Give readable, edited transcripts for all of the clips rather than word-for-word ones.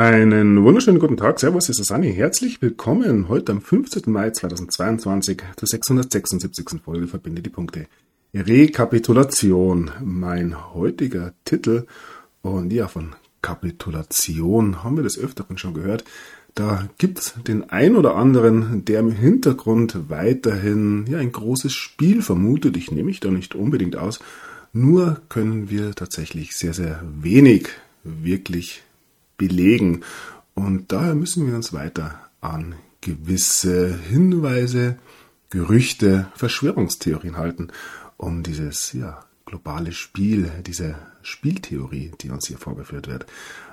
Einen wunderschönen guten Tag, Servus, hier ist Susanne. Herzlich willkommen heute am 15. Mai 2022 zur 676. Folge Verbinde die Punkte. Rekapitulation, mein heutiger Titel. Und ja, von Kapitulation haben wir des Öfteren schon gehört. Da gibt es den ein oder anderen, der im Hintergrund weiterhin ein großes Spiel vermutet. Ich nehme mich da nicht unbedingt aus. Nur können wir tatsächlich sehr, sehr wenig wirklich belegen. Und daher müssen wir uns weiter an gewisse Hinweise, Gerüchte, Verschwörungstheorien halten, um dieses globale Spiel, diese Spieltheorie, die uns hier vorgeführt wird,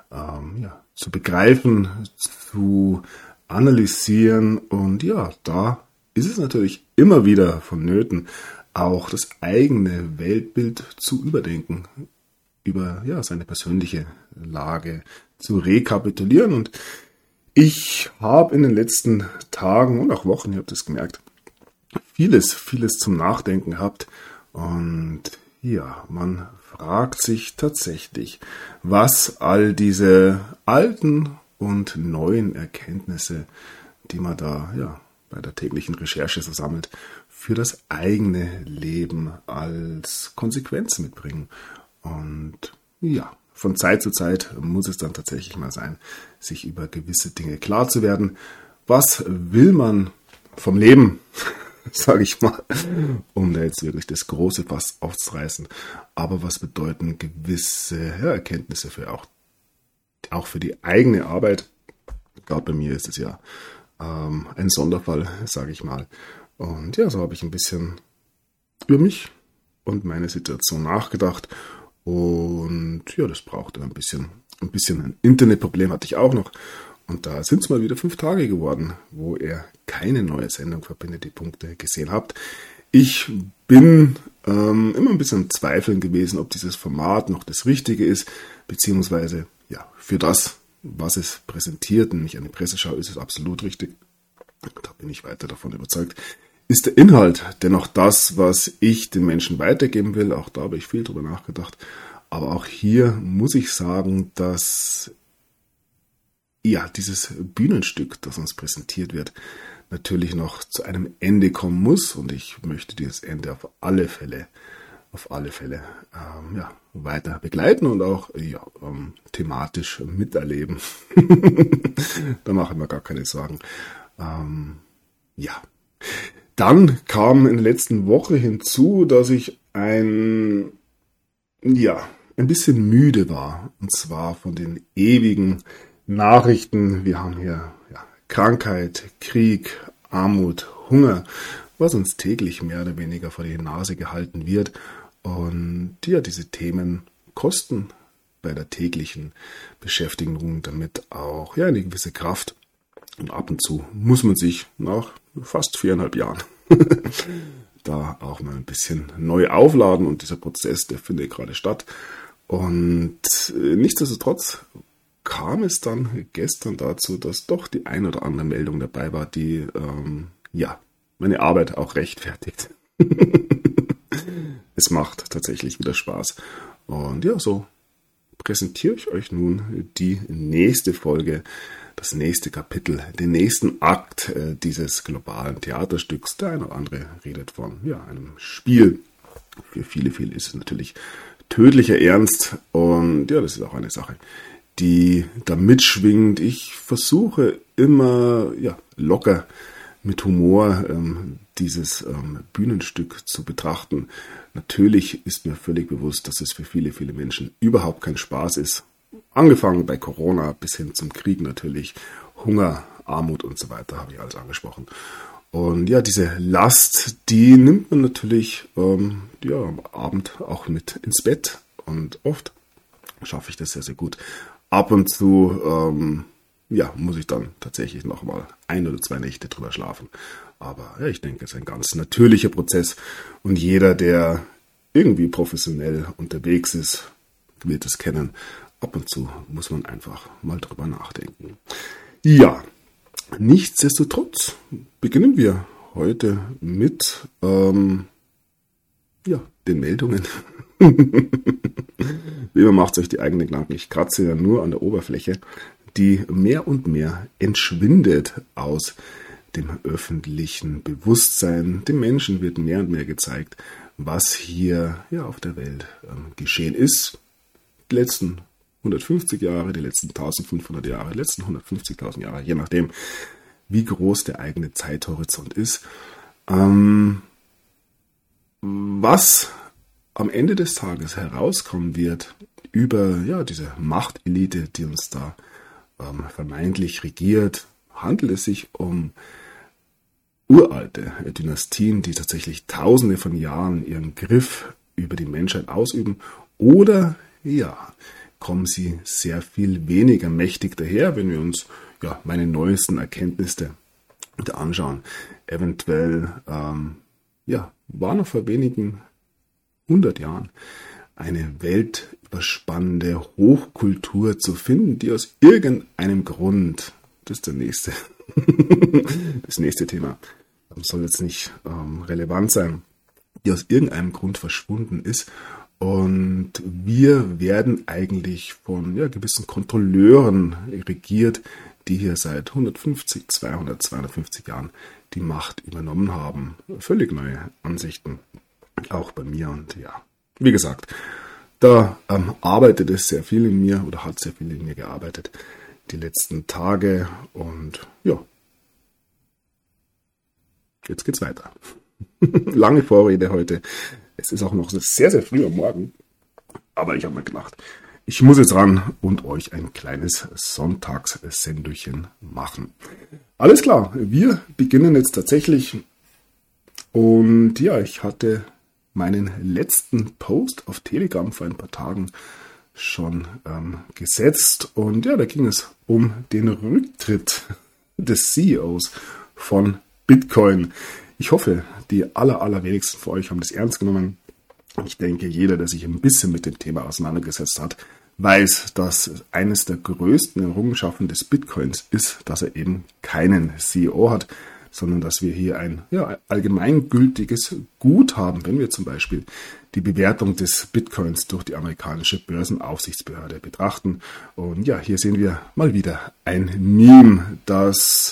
zu begreifen, zu analysieren. Und da ist es natürlich immer wieder vonnöten, auch das eigene Weltbild zu überdenken, über seine persönliche Lage zu rekapitulieren. Und ich habe in den letzten Tagen und auch Wochen, ihr habt es gemerkt, vieles zum Nachdenken gehabt. Und man fragt sich tatsächlich, was all diese alten und neuen Erkenntnisse, die man da bei der täglichen Recherche so sammelt, für das eigene Leben als Konsequenz mitbringen. Und von Zeit zu Zeit muss es dann tatsächlich mal sein, sich über gewisse Dinge klar zu werden. Was will man vom Leben, sage ich mal, um da jetzt wirklich das große Fass aufzureißen. Aber was bedeuten gewisse Erkenntnisse für auch für die eigene Arbeit? Gerade bei mir ist es ein Sonderfall, sage ich mal. Und so habe ich ein bisschen über mich und meine Situation nachgedacht. Und das brauchte ein bisschen ein Internetproblem hatte ich auch noch. Und da sind es mal wieder 5 Tage geworden, wo ihr keine neue Sendung Verbinde die Punkte gesehen habt. Ich bin immer ein bisschen im Zweifeln gewesen, ob dieses Format noch das Richtige ist, beziehungsweise für das, was es präsentiert, nämlich eine Presseschau, ist es absolut richtig. Da bin ich weiter davon überzeugt. Ist der Inhalt dennoch das, was ich den Menschen weitergeben will? Auch da habe ich viel drüber nachgedacht. Aber auch hier muss ich sagen, dass dieses Bühnenstück, das uns präsentiert wird, natürlich noch zu einem Ende kommen muss. Und ich möchte dieses Ende auf alle Fälle weiter begleiten und auch thematisch miterleben. Da mache ich mir gar keine Sorgen. Dann kam in der letzten Woche hinzu, dass ich ein bisschen müde war. Und zwar von den ewigen Nachrichten. Wir haben hier Krankheit, Krieg, Armut, Hunger, was uns täglich mehr oder weniger vor die Nase gehalten wird. Und diese Themen kosten bei der täglichen Beschäftigung damit auch eine gewisse Kraft. Und ab und zu muss man sich nach fast 4,5 Jahren da auch mal ein bisschen neu aufladen. Und dieser Prozess, der findet gerade statt. Und nichtsdestotrotz kam es dann gestern dazu, dass doch die ein oder andere Meldung dabei war, die meine Arbeit auch rechtfertigt. Es macht tatsächlich wieder Spaß. Und so präsentiere ich euch nun die nächste Folge, das nächste Kapitel, den nächsten Akt dieses globalen Theaterstücks. Der eine oder andere redet von einem Spiel. Für viele ist es natürlich tödlicher Ernst. Und das ist auch eine Sache, die da mitschwingt. Ich versuche immer locker mit Humor dieses Bühnenstück zu betrachten. Natürlich ist mir völlig bewusst, dass es für viele Menschen überhaupt kein Spaß ist. Angefangen bei Corona bis hin zum Krieg natürlich, Hunger, Armut und so weiter, habe ich alles angesprochen. Und diese Last, die nimmt man natürlich am Abend auch mit ins Bett. Und oft schaffe ich das sehr, sehr gut. Ab und zu muss ich dann tatsächlich nochmal 1 oder 2 Nächte drüber schlafen. Aber ich denke, es ist ein ganz natürlicher Prozess. Und jeder, der irgendwie professionell unterwegs ist, wird es kennen. Ab und zu muss man einfach mal drüber nachdenken. Nichtsdestotrotz beginnen wir heute mit den Meldungen. Wie man macht euch die eigenen Gedanken. Ich kratze ja nur an der Oberfläche. die mehr und mehr entschwindet aus dem öffentlichen Bewusstsein. Den Menschen wird mehr und mehr gezeigt, was hier auf der Welt geschehen ist. Die letzten 150 Jahre, die letzten 1500 Jahre, die letzten 150.000 Jahre, je nachdem, wie groß der eigene Zeithorizont ist. Was am Ende des Tages herauskommen wird über diese Machtelite, die uns da vermeintlich regiert, handelt es sich um uralte Dynastien, die tatsächlich Tausende von Jahren ihren Griff über die Menschheit ausüben, oder kommen sie sehr viel weniger mächtig daher, wenn wir uns meine neuesten Erkenntnisse anschauen. Eventuell war noch vor wenigen 100 Jahren eine weltüberspannende Hochkultur zu finden, die aus irgendeinem Grund, das ist das nächste Thema, soll jetzt nicht relevant sein, die aus irgendeinem Grund verschwunden ist. Und wir werden eigentlich von gewissen Kontrolleuren regiert, die hier seit 150, 200, 250 Jahren die Macht übernommen haben. Völlig neue Ansichten, auch bei mir. Und wie gesagt, da arbeitet es sehr viel in mir oder hat sehr viel in mir gearbeitet die letzten Tage. Und jetzt geht's weiter. Lange Vorrede heute. Es ist auch noch sehr, sehr früh am Morgen. Aber ich habe mir gedacht, ich muss jetzt ran und euch ein kleines Sonntagssendchen machen. Alles klar, wir beginnen jetzt tatsächlich. Und ich hatte meinen letzten Post auf Telegram vor ein paar Tagen schon gesetzt. Und da ging es um den Rücktritt des CEOs von Bitcoin. Ich hoffe, die allerwenigsten von euch haben das ernst genommen. Ich denke, jeder, der sich ein bisschen mit dem Thema auseinandergesetzt hat, weiß, dass eines der größten Errungenschaften des Bitcoins ist, dass er eben keinen CEO hat, sondern dass wir hier ein allgemeingültiges Gut haben, wenn wir zum Beispiel die Bewertung des Bitcoins durch die amerikanische Börsenaufsichtsbehörde betrachten. Und hier sehen wir mal wieder ein Meme, das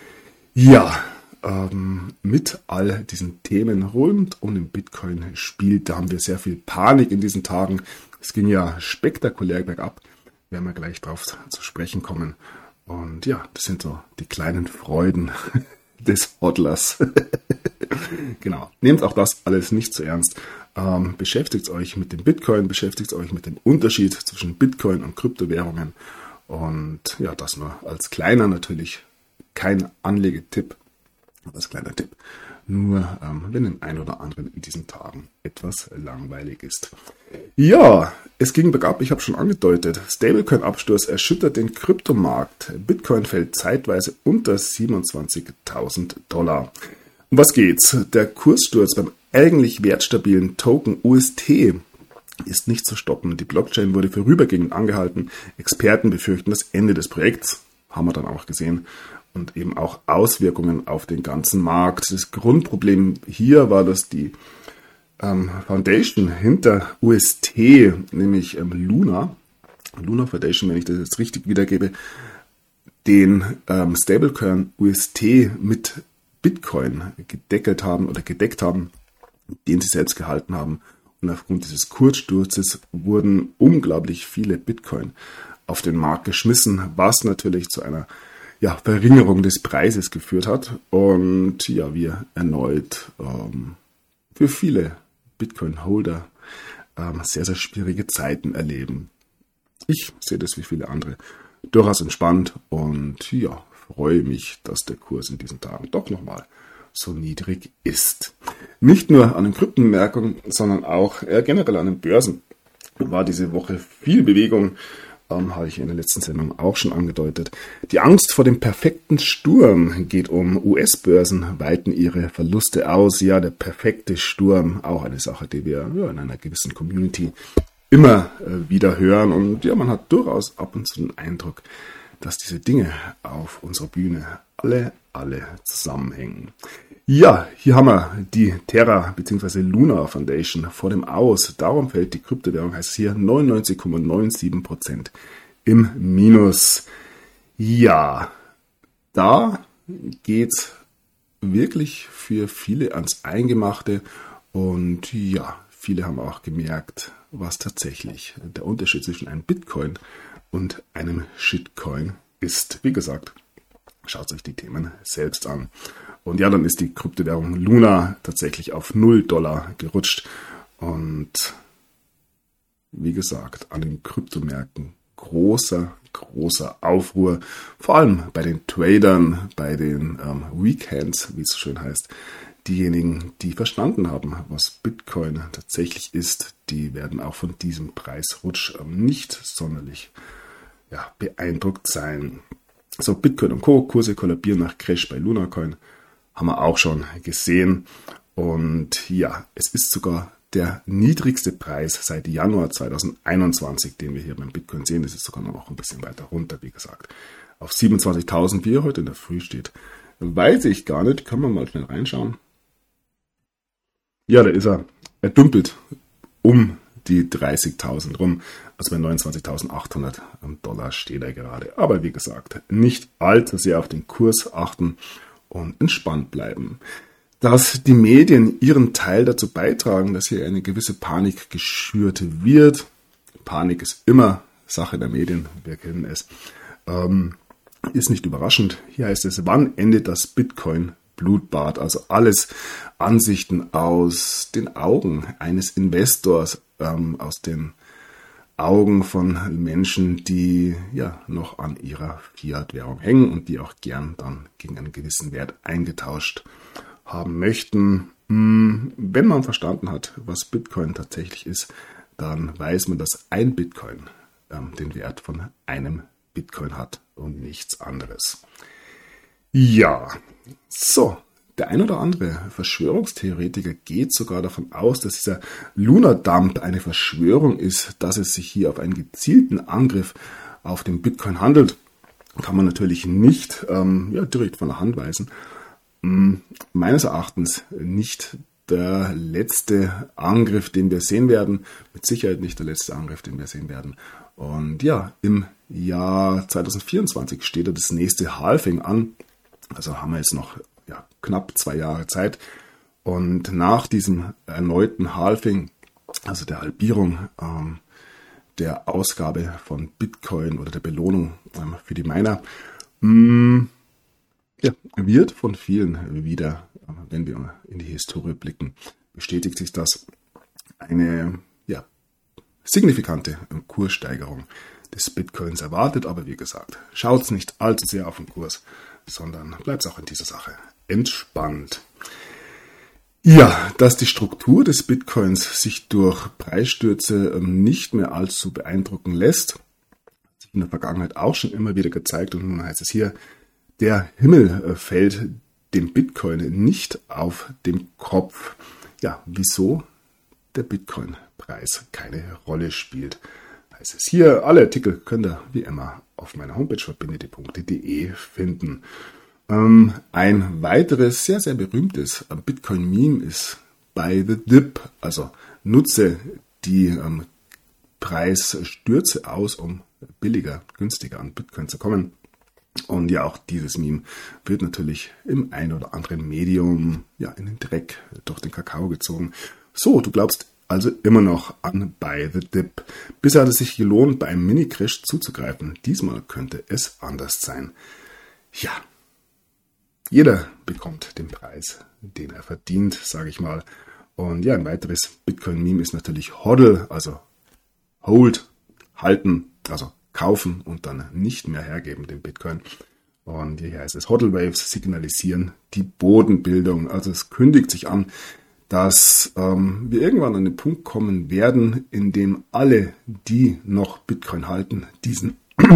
mit all diesen Themen rund um den Bitcoin spielt. Da haben wir sehr viel Panik in diesen Tagen. Es ging spektakulär bergab. Werden wir gleich drauf zu sprechen kommen. Und das sind so die kleinen Freuden des Hodlers. Genau. Nehmt auch das alles nicht zu ernst. Beschäftigt euch mit dem Bitcoin, beschäftigt euch mit dem Unterschied zwischen Bitcoin und Kryptowährungen. Und das nur als kleiner, natürlich kein Anlegetipp. Als kleiner Tipp. Nur wenn dem einen oder anderen in diesen Tagen etwas langweilig ist. Es ging bergab, ich habe schon angedeutet. Stablecoin-Absturz erschüttert den Kryptomarkt. Bitcoin fällt zeitweise unter $27.000. Um was geht's? Der Kurssturz beim eigentlich wertstabilen Token UST ist nicht zu stoppen. Die Blockchain wurde vorübergehend angehalten. Experten befürchten das Ende des Projekts. Haben wir dann auch gesehen. Und eben auch Auswirkungen auf den ganzen Markt. Das Grundproblem hier war, dass die Foundation hinter UST, nämlich Luna Foundation, wenn ich das jetzt richtig wiedergebe, den Stablecoin UST mit Bitcoin gedeckt haben, den sie selbst gehalten haben. Und aufgrund dieses Kurssturzes wurden unglaublich viele Bitcoin auf den Markt geschmissen, was natürlich zu einer Verringerung des Preises geführt hat und wir erneut für viele Bitcoin-Holder sehr, sehr schwierige Zeiten erleben. Ich sehe das wie viele andere durchaus entspannt und freue mich, dass der Kurs in diesen Tagen doch nochmal so niedrig ist. Nicht nur an den Kryptomärkten, sondern auch generell an den Börsen war diese Woche viel Bewegung. Habe ich in der letzten Sendung auch schon angedeutet. Die Angst vor dem perfekten Sturm geht um. US-Börsen weiten ihre Verluste aus. Der perfekte Sturm, auch eine Sache, die wir in einer gewissen Community immer wieder hören. Und man hat durchaus ab und zu den Eindruck, dass diese Dinge auf unserer Bühne alle zusammenhängen. Hier haben wir die Terra bzw. Luna Foundation vor dem Aus. Darum fällt die Kryptowährung, heißt es hier, 99,97% im Minus. Ja, da geht's wirklich für viele ans Eingemachte und ja, viele haben auch gemerkt, was tatsächlich der Unterschied zwischen einem Bitcoin und einem Shitcoin ist. Wie gesagt, schaut euch die Themen selbst an. Und ja, dann ist die Kryptowährung Luna tatsächlich auf $0 gerutscht und wie gesagt, an den Kryptomärkten großer Aufruhr, vor allem bei den Tradern, bei den Weekends, wie es so schön heißt. Diejenigen, die verstanden haben, was Bitcoin tatsächlich ist, die werden auch von diesem Preisrutsch nicht sonderlich beeindruckt sein. So, Bitcoin und Co. Kurse kollabieren nach Crash bei LunaCoin, haben wir auch schon gesehen. Und ja, es ist sogar der niedrigste Preis seit Januar 2021, den wir hier beim Bitcoin sehen. Das ist sogar noch ein bisschen weiter runter, wie gesagt. Auf 27.000, wie er heute in der Früh steht. Weiß ich gar nicht. Können wir mal schnell reinschauen. Ja, da ist er. Er dümpelt um die 30.000 rum. Also bei 29.800 Dollar steht er gerade. Aber wie gesagt, nicht allzu sehr auf den Kurs achten und entspannt bleiben. Dass die Medien ihren Teil dazu beitragen, dass hier eine gewisse Panik geschürt wird. Panik ist immer Sache der Medien, wir kennen es. Ist nicht überraschend. Hier heißt es, wann endet das Bitcoin-Blutbad? Also alles Ansichten aus den Augen eines Investors, aus den Augen von Menschen, die ja noch an ihrer Fiat-Währung hängen und die auch gern dann gegen einen gewissen Wert eingetauscht haben möchten. Wenn man verstanden hat, was Bitcoin tatsächlich ist, dann weiß man, dass ein Bitcoin den Wert von einem Bitcoin hat und nichts anderes. Ja, so, der ein oder andere Verschwörungstheoretiker geht sogar davon aus, dass dieser Lunar Dump eine Verschwörung ist, dass es sich hier auf einen gezielten Angriff auf den Bitcoin handelt. Kann man natürlich nicht direkt von der Hand weisen. Meines Erachtens nicht der letzte Angriff, den wir sehen werden. Mit Sicherheit nicht der letzte Angriff, den wir sehen werden. Und ja, im Jahr 2024 steht da das nächste Halving an. Also haben wir jetzt noch knapp 2 Jahre Zeit. Und nach diesem erneuten Halving, also der Halbierung der Ausgabe von Bitcoin oder der Belohnung für die Miner, wird von vielen wieder, wenn wir in die Historie blicken, bestätigt sich das eine signifikante Kurssteigerung des Bitcoins erwartet. Aber wie gesagt, schaut nicht allzu sehr auf den Kurs, sondern bleibt auch in dieser Sache entspannt. Ja, dass die Struktur des Bitcoins sich durch Preisstürze nicht mehr allzu beeindrucken lässt, hat sich in der Vergangenheit auch schon immer wieder gezeigt. Und nun heißt es hier, der Himmel fällt dem Bitcoin nicht auf den Kopf. Ja, wieso der Bitcoin-Preis keine Rolle spielt. Heißt es hier, alle Artikel könnt ihr wie immer auf meiner Homepage verbindete.de finden. Ein weiteres sehr, sehr berühmtes Bitcoin-Meme ist Buy the Dip, also nutze die Preisstürze aus, um billiger, günstiger an Bitcoin zu kommen. Und ja, auch dieses Meme wird natürlich im ein oder anderen Medium in den Dreck durch den Kakao gezogen. So, du glaubst also immer noch an Buy the Dip. Bisher hat es sich gelohnt, bei einem Mini-Crash zuzugreifen. Diesmal könnte es anders sein. Ja, jeder bekommt den Preis, den er verdient, sage ich mal. Und ja, ein weiteres Bitcoin-Meme ist natürlich HODL, also Hold, halten, also kaufen und dann nicht mehr hergeben, den Bitcoin. Und hier heißt es, HODL Waves signalisieren die Bodenbildung. Also es kündigt sich an, dass wir irgendwann an den Punkt kommen werden, in dem alle, die noch Bitcoin halten, diesen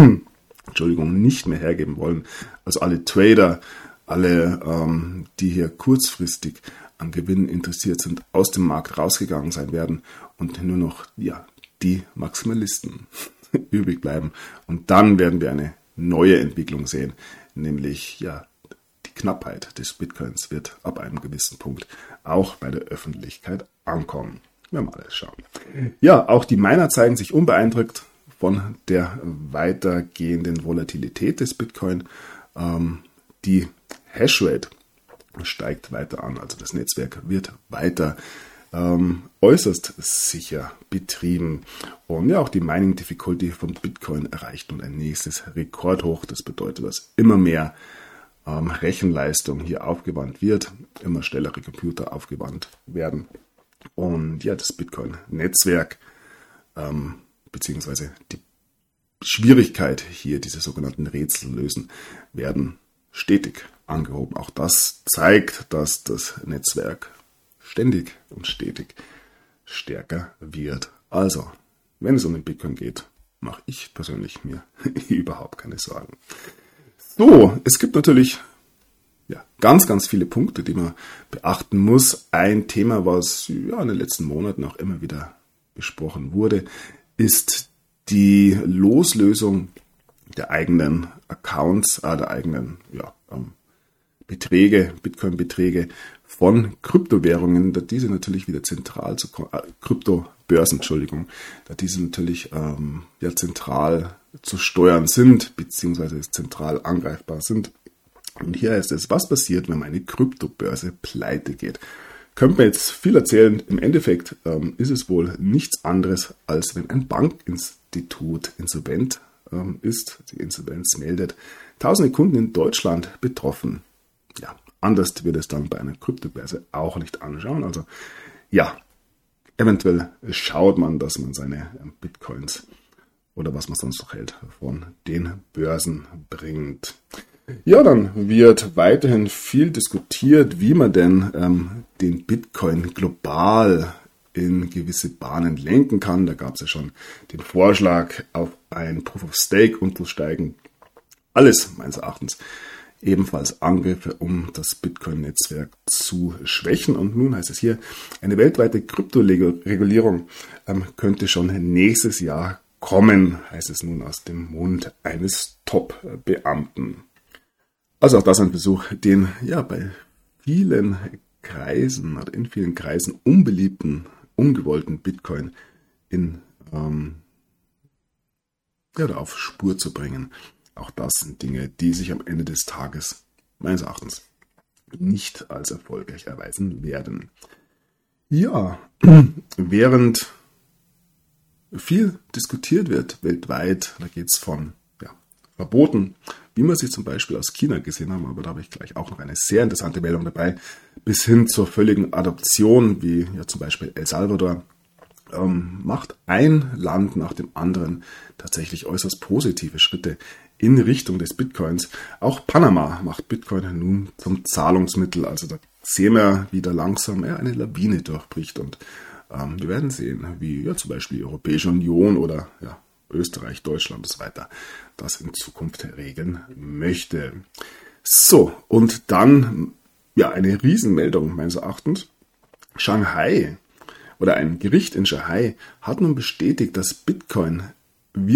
nicht mehr hergeben wollen. Also alle Trader, alle, die hier kurzfristig an Gewinnen interessiert sind, aus dem Markt rausgegangen sein werden und nur noch die Maximalisten übrig bleiben. Und dann werden wir eine neue Entwicklung sehen, nämlich die Knappheit des Bitcoins wird ab einem gewissen Punkt auch bei der Öffentlichkeit ankommen. Wir mal alles schauen. Ja, auch die Miner zeigen sich unbeeindruckt von der weitergehenden Volatilität des Bitcoin. Die Hashrate steigt weiter an, also das Netzwerk wird weiter äußerst sicher betrieben. Und ja, auch die Mining Difficulty von Bitcoin erreicht nun ein nächstes Rekordhoch. Das bedeutet, dass immer mehr Rechenleistung hier aufgewandt wird, immer schnellere Computer aufgewandt werden. Und ja, das Bitcoin-Netzwerk beziehungsweise die Schwierigkeit, hier diese sogenannten Rätsel lösen, werden stetig angehoben. Auch das zeigt, dass das Netzwerk ständig und stetig stärker wird. Also, wenn es um den Bitcoin geht, mache ich persönlich mir überhaupt keine Sorgen. So, es gibt natürlich ganz, ganz viele Punkte, die man beachten muss. Ein Thema, was in den letzten Monaten auch immer wieder besprochen wurde, ist die Loslösung der eigenen Accounts, der eigenen Beträge, Bitcoin-Beträge von Kryptowährungen, da diese natürlich wieder zentral zu Kryptobörsen, da diese natürlich zentral zu steuern sind, beziehungsweise zentral angreifbar sind. Und hier heißt es, was passiert, wenn eine Kryptobörse pleite geht? Könnte man jetzt viel erzählen. Im Endeffekt ist es wohl nichts anderes, als wenn ein Bankinstitut insolvent ist, die Insolvenz meldet. Tausende Kunden in Deutschland betroffen. Ja, anders wird es dann bei einer Kryptobörse auch nicht anschauen. Also ja, eventuell schaut man, dass man seine Bitcoins oder was man sonst noch hält von den Börsen bringt. Ja, dann wird weiterhin viel diskutiert, wie man denn den Bitcoin global in gewisse Bahnen lenken kann. Da gab es ja schon den Vorschlag, auf ein Proof of Stake umzusteigen. Alles meines Erachtens ebenfalls Angriffe, um das Bitcoin-Netzwerk zu schwächen. Und nun heißt es hier, eine weltweite Kryptoregulierung könnte schon nächstes Jahr kommen, heißt es nun aus dem Mund eines Top-Beamten. Also auch das ein Versuch, den bei vielen Kreisen oder in vielen Kreisen unbeliebten, ungewollten Bitcoin auf Spur zu bringen. Auch das sind Dinge, die sich am Ende des Tages meines Erachtens nicht als erfolgreich erweisen werden. Ja, während viel diskutiert wird weltweit, da geht es von Verboten, wie wir sie zum Beispiel aus China gesehen haben, aber da habe ich gleich auch noch eine sehr interessante Meldung dabei, bis hin zur völligen Adoption, wie zum Beispiel El Salvador, macht ein Land nach dem anderen tatsächlich äußerst positive Schritte in Richtung des Bitcoins. Auch Panama macht Bitcoin nun zum Zahlungsmittel, also da sehen wir, wie da langsam eine Lawine durchbricht und wir werden sehen, wie zum Beispiel die Europäische Union oder Österreich, Deutschland und so weiter das in Zukunft regeln möchte. So, und dann eine Riesenmeldung meines Erachtens. Shanghai oder ein Gericht in Shanghai hat nun bestätigt, dass Bitcoin ein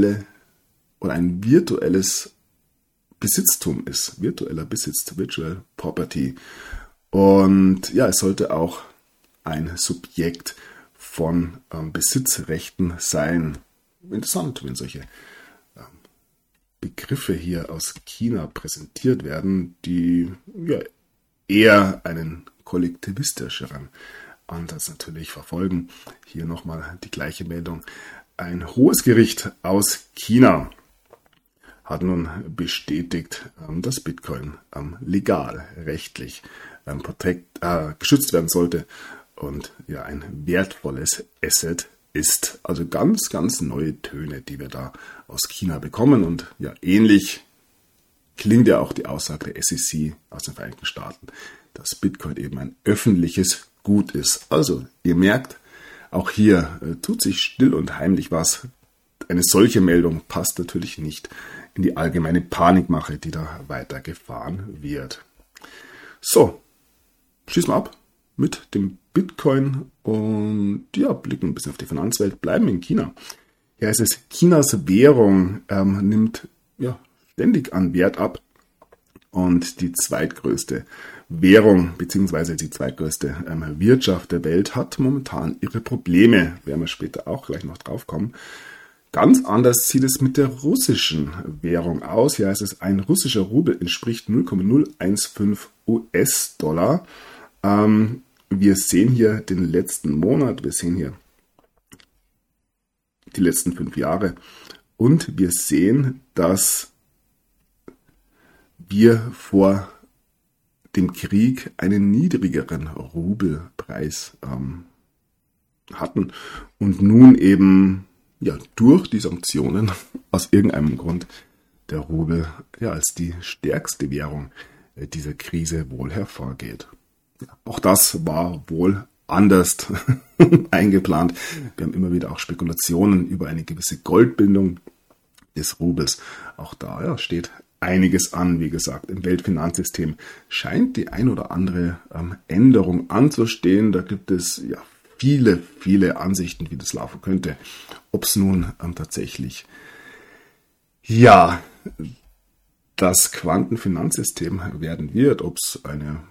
virtuelles Besitztum ist. Virtueller Besitz, Virtual Property. Und es sollte auch ein Subjekt von Besitzrechten sein. Interessant, wenn solche Begriffe hier aus China präsentiert werden, die eher einen kollektivistischeren Ansatz natürlich verfolgen. Hier nochmal die gleiche Meldung. Ein hohes Gericht aus China hat nun bestätigt, dass Bitcoin legal, rechtlich geschützt werden sollte und ein wertvolles Asset ist. Also ganz, ganz neue Töne, die wir da aus China bekommen. Und ähnlich klingt ja auch die Aussage der SEC aus den Vereinigten Staaten, dass Bitcoin eben ein öffentliches Gut ist. Also ihr merkt, auch hier tut sich still und heimlich was. Eine solche Meldung passt natürlich nicht in die allgemeine Panikmache, die da weiter gefahren wird. So, schließen wir ab mit dem Bitcoin und blicken ein bisschen auf die Finanzwelt, bleiben in China. Hier heißt es, Chinas Währung nimmt ständig an Wert ab und die zweitgrößte Währung bzw. die zweitgrößte Wirtschaft der Welt hat momentan ihre Probleme, werden wir später auch gleich noch drauf kommen. Ganz anders sieht es mit der russischen Währung aus. Hier heißt es, ein russischer Rubel entspricht 0,015 US-Dollar. Wir sehen hier den letzten Monat, wir sehen hier die letzten 5 Jahre und wir sehen, dass wir vor dem Krieg einen niedrigeren Rubelpreis hatten und nun eben durch die Sanktionen aus irgendeinem Grund der Rubel als die stärkste Währung dieser Krise wohl hervorgeht. Auch das war wohl anders eingeplant. Wir haben immer wieder auch Spekulationen über eine gewisse Goldbindung des Rubels. Auch da steht einiges an, wie gesagt. Im Weltfinanzsystem scheint die ein oder andere Änderung anzustehen. Da gibt es viele Ansichten, wie das laufen könnte. Ob es nun tatsächlich das Quantenfinanzsystem werden wird, ob es eine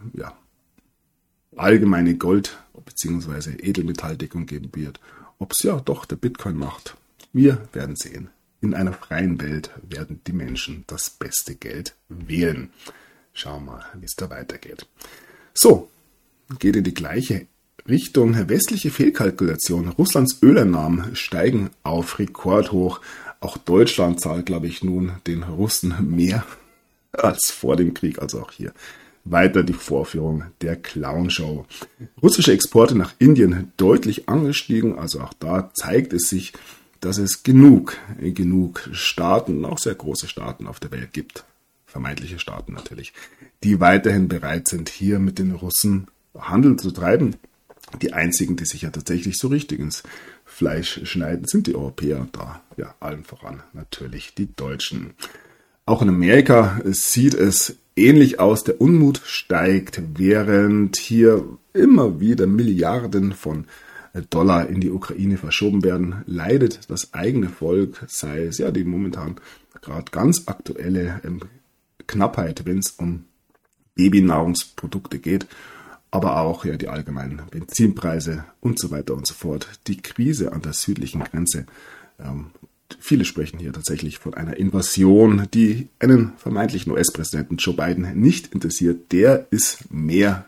allgemeine Gold- bzw. Edelmetalldeckung geben wird, ob es doch der Bitcoin macht. Wir werden sehen. In einer freien Welt werden die Menschen das beste Geld wählen. Schauen wir mal, wie es da weitergeht. So, geht in die gleiche Richtung. Westliche Fehlkalkulation. Russlands Öleinnahmen steigen auf Rekordhoch. Auch Deutschland zahlt, glaube ich, nun den Russen mehr als vor dem Krieg, also auch hier. Weiter die Vorführung der Clownshow. Russische Exporte nach Indien deutlich angestiegen, also auch da zeigt es sich, dass es genug Staaten, auch sehr große Staaten auf der Welt gibt, vermeintliche Staaten natürlich, die weiterhin bereit sind, hier mit den Russen Handel zu treiben. Die einzigen, die sich tatsächlich so richtig ins Fleisch schneiden, sind die Europäer und da allen voran natürlich die Deutschen. Auch in Amerika sieht es ähnlich aus. Der Unmut steigt, während hier immer wieder Milliarden von Dollar in die Ukraine verschoben werden, leidet das eigene Volk, sei es die momentan gerade ganz aktuelle Knappheit, wenn es um Babynahrungsprodukte geht, aber auch die allgemeinen Benzinpreise und so weiter und so fort. Die Krise an der südlichen Grenze. Viele sprechen hier tatsächlich von einer Invasion, die einen vermeintlichen US-Präsidenten Joe Biden nicht interessiert. Der ist mehr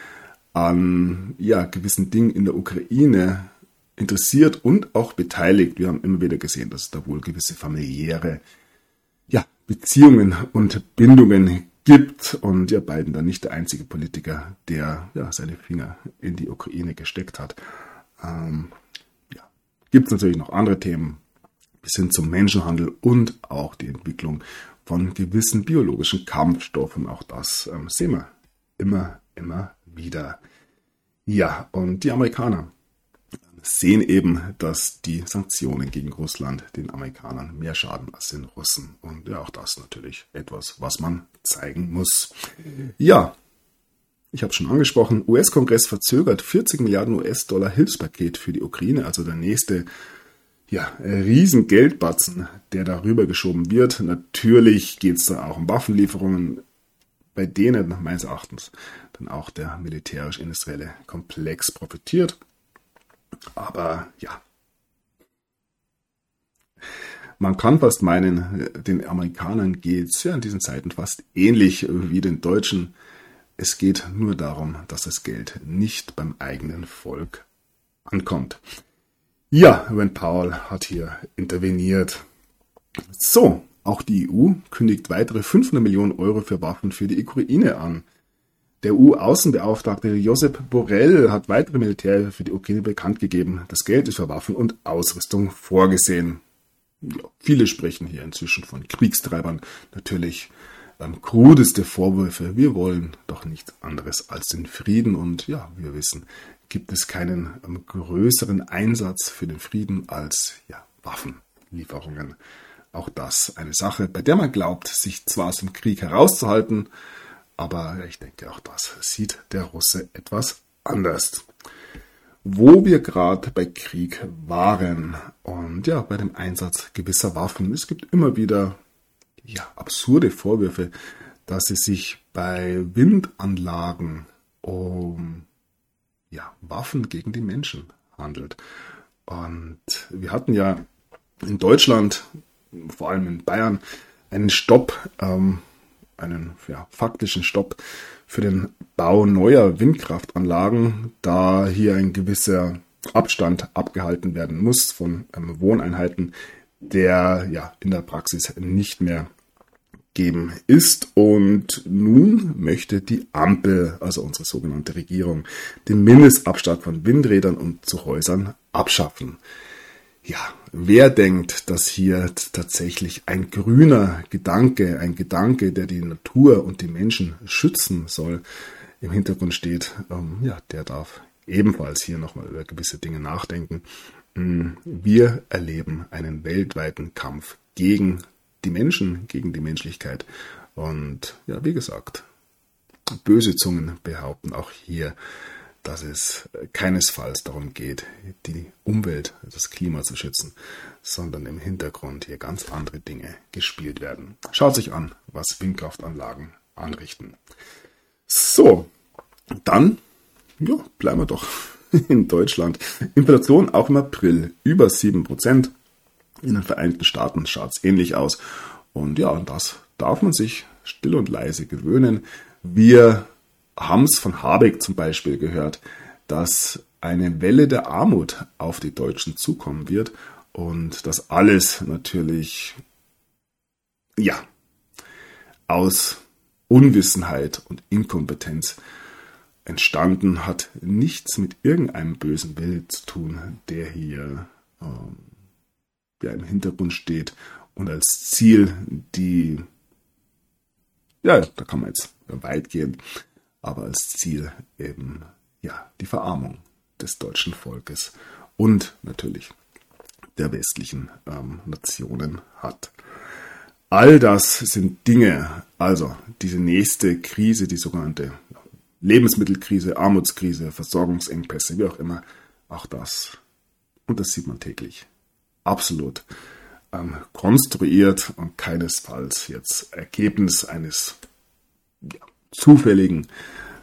an gewissen Dingen in der Ukraine interessiert und auch beteiligt. Wir haben immer wieder gesehen, dass es da wohl gewisse familiäre Beziehungen und Bindungen gibt und Biden dann nicht der einzige Politiker, der seine Finger in die Ukraine gesteckt hat. Gibt es natürlich noch andere Themen bis hin zum Menschenhandel und auch die Entwicklung von gewissen biologischen Kampfstoffen. Auch das sehen wir immer wieder. Ja, und die Amerikaner sehen eben, dass die Sanktionen gegen Russland den Amerikanern mehr schaden als den Russen. Und auch das natürlich etwas, was man zeigen muss. Ja, ich habe es schon angesprochen, US-Kongress verzögert 40 Milliarden US-Dollar Hilfspaket für die Ukraine, also der nächste Riesengeldbatzen, der darüber geschoben wird. Natürlich geht es da auch um Waffenlieferungen, bei denen meines Erachtens dann auch der militärisch-industrielle Komplex profitiert. Aber man kann fast meinen, den Amerikanern geht es in diesen Zeiten fast ähnlich wie den Deutschen. Es geht nur darum, dass das Geld nicht beim eigenen Volk ankommt. Ja, Rand Paul hat hier interveniert. So, auch die EU kündigt weitere 500 Millionen Euro für Waffen für die Ukraine an. Der EU-Außenbeauftragte Josep Borrell hat weitere Militärhilfe für die Ukraine bekannt gegeben. Das Geld ist für Waffen und Ausrüstung vorgesehen. Viele sprechen hier inzwischen von Kriegstreibern. Natürlich krudeste Vorwürfe. Wir wollen doch nichts anderes als den Frieden. Und wir wissen, gibt es keinen größeren Einsatz für den Frieden als Waffenlieferungen. Auch das eine Sache, bei der man glaubt, sich zwar aus dem Krieg herauszuhalten, aber ich denke, auch das sieht der Russe etwas anders. Wo wir gerade bei Krieg waren und bei dem Einsatz gewisser Waffen. Es gibt immer wieder absurde Vorwürfe, dass es sich bei Windanlagen um Waffen gegen die Menschen handelt. Und wir hatten in Deutschland, vor allem in Bayern, einen Stopp, einen faktischen Stopp für den Bau neuer Windkraftanlagen, da hier ein gewisser Abstand abgehalten werden muss von Wohneinheiten, der in der Praxis nicht mehr geben ist. Und nun möchte die Ampel, also unsere sogenannte Regierung, den Mindestabstand von Windrädern und zu Häusern abschaffen. Ja, wer denkt, dass hier tatsächlich ein grüner Gedanke, ein Gedanke, der die Natur und die Menschen schützen soll, im Hintergrund steht, der darf ebenfalls hier nochmal über gewisse Dinge nachdenken. Wir erleben einen weltweiten Kampf gegen die Menschen, gegen die Menschlichkeit. Und wie gesagt, böse Zungen behaupten auch hier, dass es keinesfalls darum geht, die Umwelt, das Klima zu schützen, sondern im Hintergrund hier ganz andere Dinge gespielt werden. Schaut sich an, was Windkraftanlagen anrichten. So, dann bleiben wir doch in Deutschland. Inflation auch im April über 7%. In den Vereinigten Staaten schaut es ähnlich aus. Und das darf man sich still und leise gewöhnen. Wir haben es von Habeck zum Beispiel gehört, dass eine Welle der Armut auf die Deutschen zukommen wird und das alles natürlich aus Unwissenheit und Inkompetenz entstanden, hat nichts mit irgendeinem bösen Willen zu tun, der hier im Hintergrund steht und als Ziel da kann man jetzt weit gehen, aber als Ziel eben die Verarmung des deutschen Volkes und natürlich der westlichen Nationen hat. All das sind Dinge, also diese nächste Krise, die sogenannte Lebensmittelkrise, Armutskrise, Versorgungsengpässe, wie auch immer, auch das, und das sieht man täglich, absolut konstruiert und keinesfalls jetzt Ergebnis eines zufälligen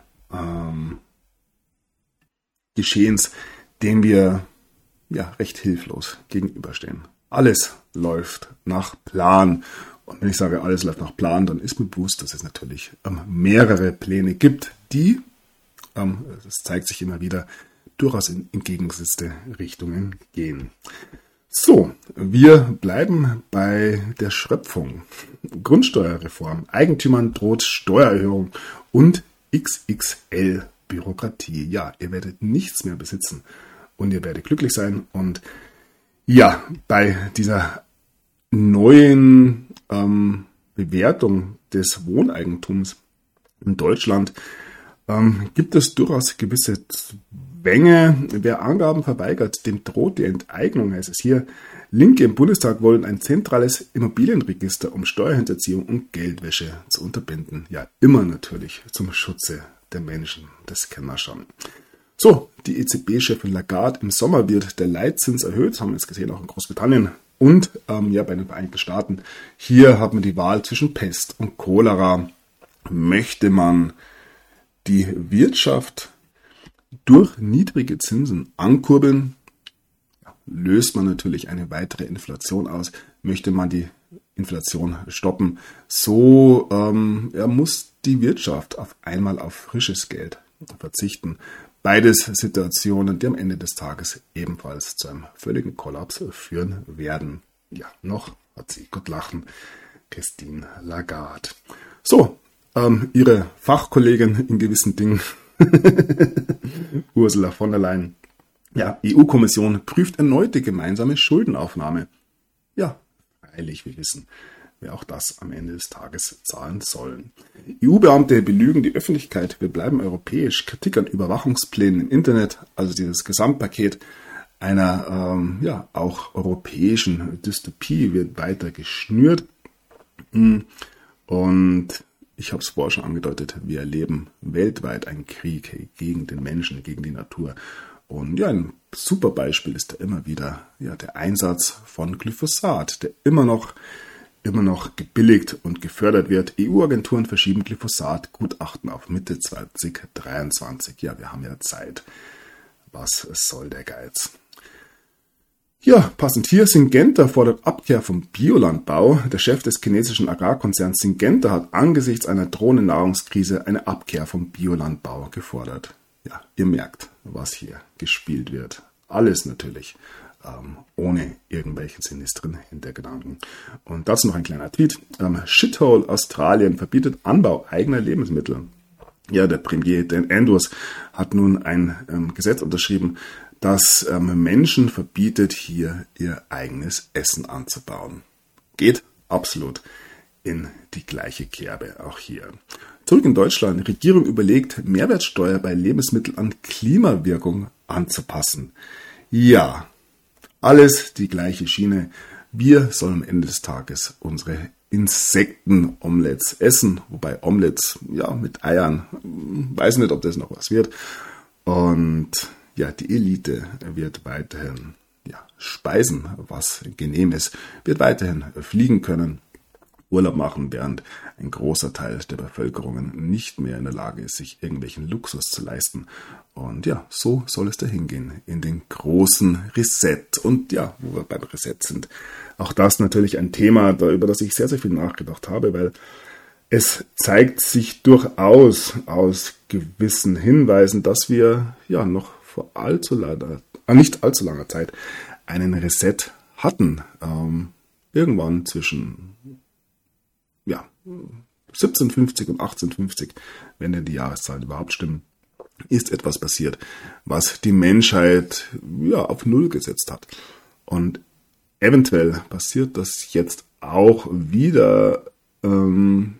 Geschehens, dem wir recht hilflos gegenüberstehen. Alles läuft nach Plan. Und wenn ich sage, alles läuft nach Plan, dann ist mir bewusst, dass es natürlich mehrere Pläne gibt, die, das zeigt sich immer wieder, durchaus in entgegengesetzte Richtungen gehen. So, wir bleiben bei der Schröpfung. Grundsteuerreform, Eigentümern droht Steuererhöhung und XXL Bürokratie. Ja, ihr werdet nichts mehr besitzen und ihr werdet glücklich sein. Und bei dieser neuen Bewertung des Wohneigentums in Deutschland gibt es durchaus gewisse Zwänge. Wer Angaben verweigert, dem droht die Enteignung. Es ist hier, Linke im Bundestag wollen ein zentrales Immobilienregister, um Steuerhinterziehung und Geldwäsche zu unterbinden. Ja, immer natürlich zum Schutze der Menschen. Das kennen wir schon. So, die EZB-Chefin Lagarde, im Sommer wird der Leitzins erhöht. Das haben wir jetzt gesehen, auch in Großbritannien. Und bei den Vereinigten Staaten. Hier hat man die Wahl zwischen Pest und Cholera. Möchte man die Wirtschaft durch niedrige Zinsen ankurbeln, löst man natürlich eine weitere Inflation aus. Möchte man die Inflation stoppen, so muss die Wirtschaft auf einmal auf frisches Geld verzichten. Beides Situationen, die am Ende des Tages ebenfalls zu einem völligen Kollaps führen werden. Ja, noch hat sie gut lachen, Christine Lagarde. So, ihre Fachkollegin in gewissen Dingen, Ursula von der Leyen. Ja, EU-Kommission prüft erneut die gemeinsame Schuldenaufnahme. Ja, freilich, wir wissen, wer auch das am Ende des Tages zahlen sollen. EU-Beamte belügen die Öffentlichkeit. Wir bleiben europäisch. Kritik an Überwachungsplänen im Internet, also dieses Gesamtpaket einer auch europäischen Dystopie wird weiter geschnürt. Und ich habe es vorher schon angedeutet, wir erleben weltweit einen Krieg gegen den Menschen, gegen die Natur. Und ein super Beispiel ist da immer wieder der Einsatz von Glyphosat, der immer noch gebilligt und gefördert wird. EU-Agenturen verschieben Glyphosat-Gutachten auf Mitte 2023. Ja, wir haben ja Zeit. Was soll der Geiz? Ja, passend hier, Syngenta fordert Abkehr vom Biolandbau. Der Chef des chinesischen Agrarkonzerns Syngenta hat angesichts einer drohenden Nahrungskrise eine Abkehr vom Biolandbau gefordert. Ja, ihr merkt, was hier gespielt wird. Alles natürlich ohne irgendwelche sinistren Hintergedanken. Und dazu noch ein kleiner Tweet. Shithole Australien verbietet Anbau eigener Lebensmittel. Ja, der Premier Dan Andrews hat nun ein Gesetz unterschrieben, das Menschen verbietet, hier ihr eigenes Essen anzubauen. Geht absolut in die gleiche Kerbe, auch hier. Zurück in Deutschland. Die Regierung überlegt, Mehrwertsteuer bei Lebensmitteln an Klimawirkung anzupassen. Ja, alles die gleiche Schiene. Wir sollen am Ende des Tages unsere Insekten-Omelettes essen. Wobei Omelettes, ja, mit Eiern, weiß nicht, ob das noch was wird. Und ja, die Elite wird weiterhin speisen, was genehm ist, wird weiterhin fliegen können, Urlaub machen, während ein großer Teil der Bevölkerung nicht mehr in der Lage ist, sich irgendwelchen Luxus zu leisten. Und ja, so soll es dahin gehen, in den großen Reset. Und ja, wo wir beim Reset sind, auch das natürlich ein Thema, über das ich sehr, sehr viel nachgedacht habe, weil es zeigt sich durchaus aus gewissen Hinweisen, dass wir ja noch vor nicht allzu langer Zeit einen Reset hatten. Irgendwann zwischen 1750 und 1850, wenn denn die Jahreszahlen überhaupt stimmen, ist etwas passiert, was die Menschheit auf Null gesetzt hat. Und eventuell passiert das jetzt auch wieder. Wir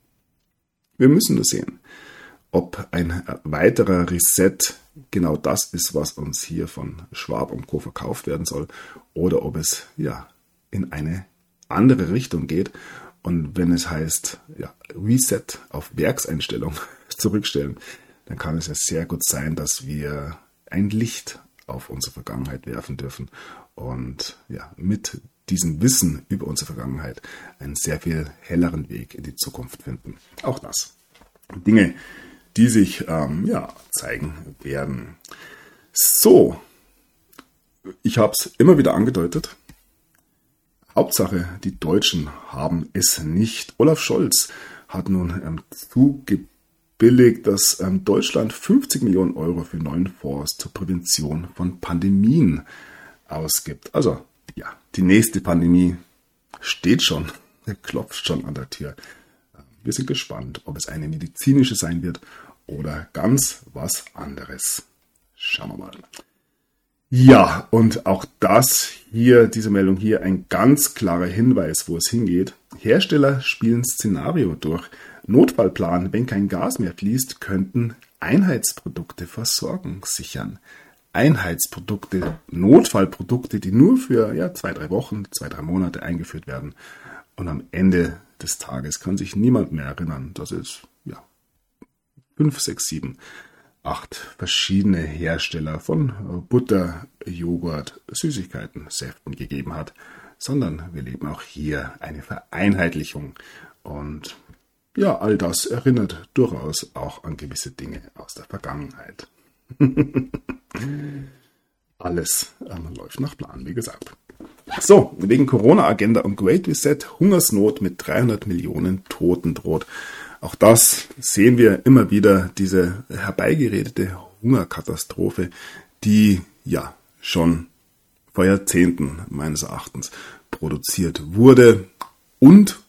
müssen das sehen, ob ein weiterer Reset genau das ist, was uns hier von Schwab und Co. verkauft werden soll, oder ob es in eine andere Richtung geht. Und wenn es heißt, Reset auf Werkseinstellung zurückstellen, dann kann es ja sehr gut sein, dass wir ein Licht auf unsere Vergangenheit werfen dürfen und mit diesem Wissen über unsere Vergangenheit einen sehr viel helleren Weg in die Zukunft finden. Auch das. Dinge, die sich zeigen werden. So, ich habe es immer wieder angedeutet. Hauptsache, die Deutschen haben es nicht. Olaf Scholz hat nun zugebilligt, dass Deutschland 50 Millionen Euro für neuen Fonds zur Prävention von Pandemien ausgibt. Also, die nächste Pandemie steht schon, klopft schon an der Tür. Wir sind gespannt, ob es eine medizinische sein wird oder ganz was anderes. Schauen wir mal. Ja, und auch das hier, diese Meldung hier, ein ganz klarer Hinweis, wo es hingeht. Hersteller spielen Szenario durch. Notfallplan, wenn kein Gas mehr fließt, könnten Einheitsprodukte Versorgung sichern. Einheitsprodukte, Notfallprodukte, die nur für 2-3 Wochen, 2-3 Monate eingeführt werden. Und am Ende des Tages kann sich niemand mehr erinnern, dass es 5, 6, 7, 8 verschiedene Hersteller von Butter, Joghurt, Süßigkeiten, Säften gegeben hat, sondern wir leben auch hier eine Vereinheitlichung. Und all das erinnert durchaus auch an gewisse Dinge aus der Vergangenheit. Alles läuft nach Plan, wie gesagt. So, wegen Corona-Agenda und Great Reset, Hungersnot mit 300 Millionen Toten droht. Auch das sehen wir immer wieder, diese herbeigeredete Hungerkatastrophe, die schon vor Jahrzehnten meines Erachtens produziert wurde und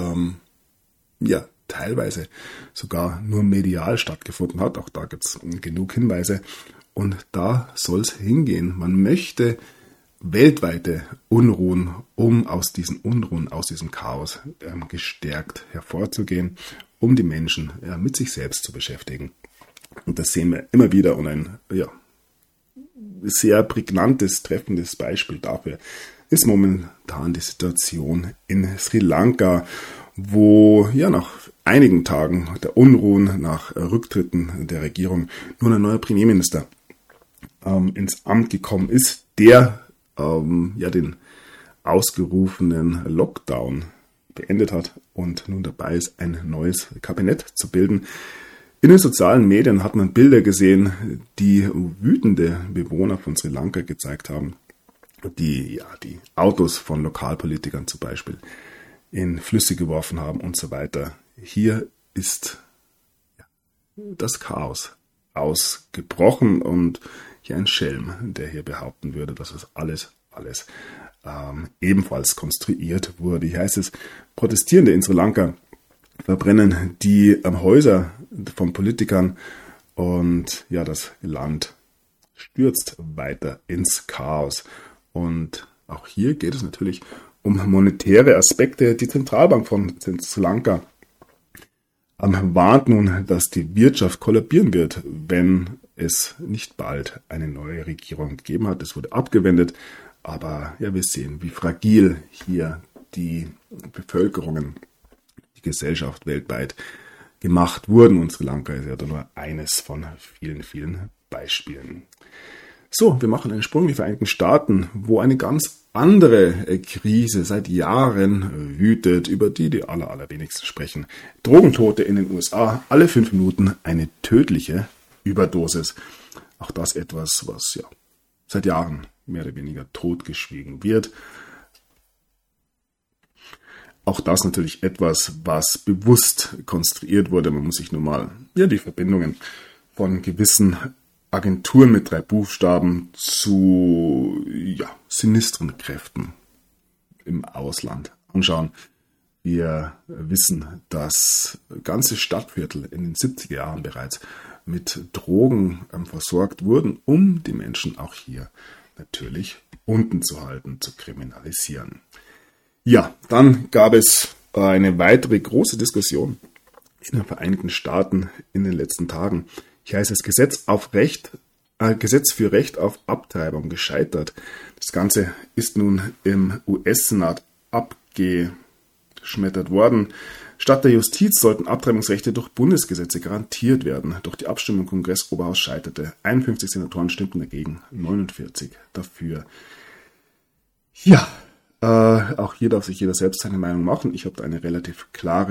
teilweise sogar nur medial stattgefunden hat. Auch da gibt es genug Hinweise. Und da soll es hingehen. Man möchte weltweite Unruhen, um aus diesen Unruhen, aus diesem Chaos gestärkt hervorzugehen, um die Menschen mit sich selbst zu beschäftigen. Und das sehen wir immer wieder. Und ein sehr prägnantes, treffendes Beispiel dafür ist momentan die Situation in Sri Lanka, wo nach einigen Tagen der Unruhen, nach Rücktritten der Regierung, nun ein neuer Premierminister ins Amt gekommen ist, der den ausgerufenen Lockdown beendet hat und nun dabei ist, ein neues Kabinett zu bilden. In den sozialen Medien hat man Bilder gesehen, die wütende Bewohner von Sri Lanka gezeigt haben, die Autos von Lokalpolitikern zum Beispiel in Flüsse geworfen haben und so weiter. Hier ist das Chaos ausgebrochen und hier ein Schelm, der hier behaupten würde, dass das alles ebenfalls konstruiert wurde. Hier heißt es, Protestierende in Sri Lanka verbrennen die Häuser von Politikern und das Land stürzt weiter ins Chaos. Und auch hier geht es natürlich um monetäre Aspekte. Die Zentralbank von Sri Lanka warnt nun, dass die Wirtschaft kollabieren wird, wenn es nicht bald eine neue Regierung gegeben hat. Es wurde abgewendet, aber wir sehen, wie fragil hier die Bevölkerungen, die Gesellschaft weltweit gemacht wurden. Und Sri Lanka ist ja nur eines von vielen, vielen Beispielen. So, wir machen einen Sprung in die Vereinigten Staaten, wo eine ganz andere Krise seit Jahren wütet, über die allerwenigsten sprechen. Drogentote in den USA, alle 5 Minuten eine tödliche Überdosis. Auch das etwas, was seit Jahren mehr oder weniger totgeschwiegen wird. Auch das natürlich etwas, was bewusst konstruiert wurde. Man muss sich nur mal die Verbindungen von gewissen Agenturen mit 3 Buchstaben zu sinistren Kräften im Ausland anschauen. Wir wissen, dass ganze Stadtviertel in den 70er Jahren bereits mit Drogen versorgt wurden, um die Menschen auch hier natürlich unten zu halten, zu kriminalisieren. Ja, dann gab es eine weitere große Diskussion in den Vereinigten Staaten in den letzten Tagen. Hier heißt es Gesetz für Recht auf Abtreibung gescheitert. Das Ganze ist nun im US-Senat abgeschmettert worden. Statt der Justiz sollten Abtreibungsrechte durch Bundesgesetze garantiert werden. Doch die Abstimmung im Kongress-Oberhaus scheiterte. 51 Senatoren stimmten dagegen, 49 dafür. Ja, auch hier darf sich jeder selbst seine Meinung machen. Ich habe da eine relativ klare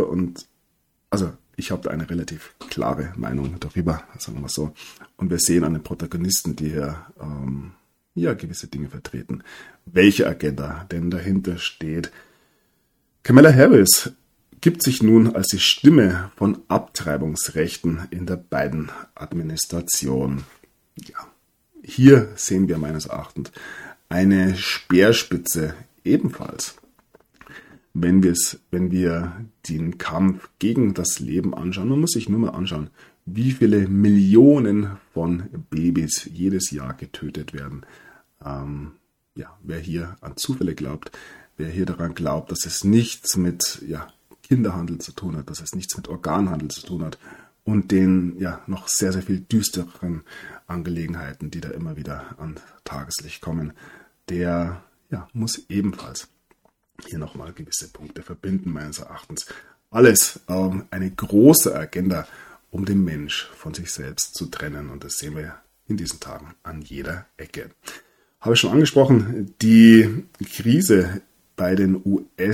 Meinung darüber, sagen wir so. Und wir sehen an den Protagonisten, die hier gewisse Dinge vertreten, welche Agenda denn dahinter steht. Kamala Harris gibt sich nun als die Stimme von Abtreibungsrechten in der Biden-Administration. Ja, hier sehen wir meines Erachtens eine Speerspitze ebenfalls. Wenn wir den Kampf gegen das Leben anschauen, man muss sich nur mal anschauen, wie viele Millionen von Babys jedes Jahr getötet werden. Wer hier an Zufälle glaubt, wer hier daran glaubt, dass es nichts mit Kinderhandel zu tun hat, dass es nichts mit Organhandel zu tun hat und den noch sehr, sehr viel düstereren Angelegenheiten, die da immer wieder ans Tageslicht kommen, der muss ebenfalls hier nochmal gewisse Punkte verbinden, meines Erachtens. Alles eine große Agenda, um den Mensch von sich selbst zu trennen. Und das sehen wir in diesen Tagen an jeder Ecke. Habe ich schon angesprochen, die Krise bei den bei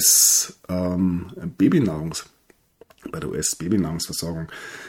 der US-Babynahrungsversorgung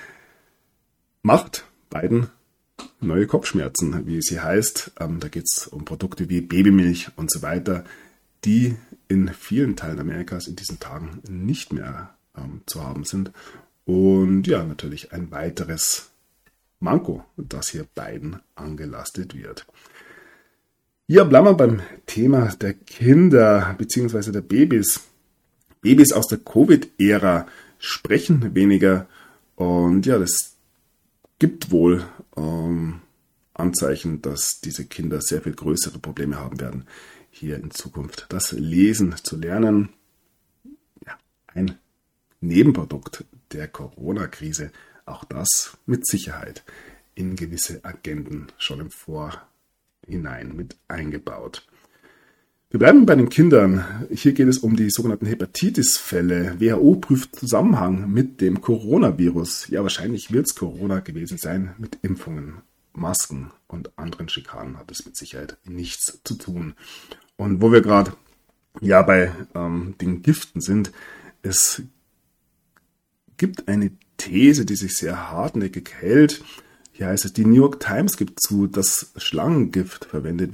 macht Biden neue Kopfschmerzen, wie sie heißt. Da geht es um Produkte wie Babymilch und so weiter, die in vielen Teilen Amerikas in diesen Tagen nicht mehr zu haben sind. Und natürlich ein weiteres Manko, das hier Biden angelastet wird. Hier bleiben wir beim Thema der Kinder bzw. der Babys. Babys aus der Covid-Ära sprechen weniger und das gibt wohl Anzeichen, dass diese Kinder sehr viel größere Probleme haben werden, hier in Zukunft das Lesen zu lernen. Ein Nebenprodukt der Corona-Krise, auch das mit Sicherheit in gewisse Agenden schon im Vorhinein mit eingebaut. Wir bleiben bei den Kindern. Hier geht es um die sogenannten Hepatitis-Fälle. WHO prüft Zusammenhang mit dem Coronavirus. Ja, wahrscheinlich wird es Corona gewesen sein. Mit Impfungen, Masken und anderen Schikanen hat es mit Sicherheit nichts zu tun. Und wo wir gerade bei den Giften sind, es gibt eine These, die sich sehr hartnäckig hält. Hier heißt es, die New York Times gibt zu, dass Schlangengift verwendet wird,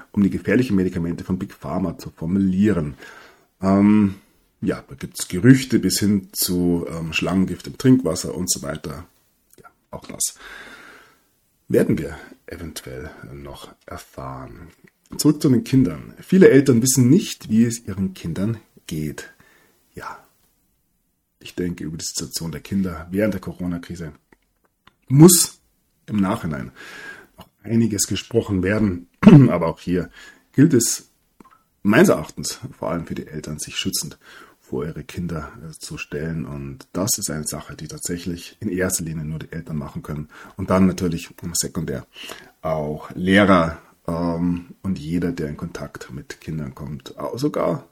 um die gefährlichen Medikamente von Big Pharma zu formulieren. Ja, da gibt es Gerüchte bis hin zu Schlangengift im Trinkwasser und so weiter. Ja, auch das werden wir eventuell noch erfahren. Zurück zu den Kindern. Viele Eltern wissen nicht, wie es ihren Kindern geht. Ja, ich denke, über die Situation der Kinder während der Corona-Krise muss im Nachhinein noch einiges gesprochen werden. Aber auch hier gilt es meines Erachtens vor allem für die Eltern, sich schützend vor ihre Kinder zu stellen. Und das ist eine Sache, die tatsächlich in erster Linie nur die Eltern machen können. Und dann natürlich sekundär auch Lehrer und jeder, der in Kontakt mit Kindern kommt. Sogar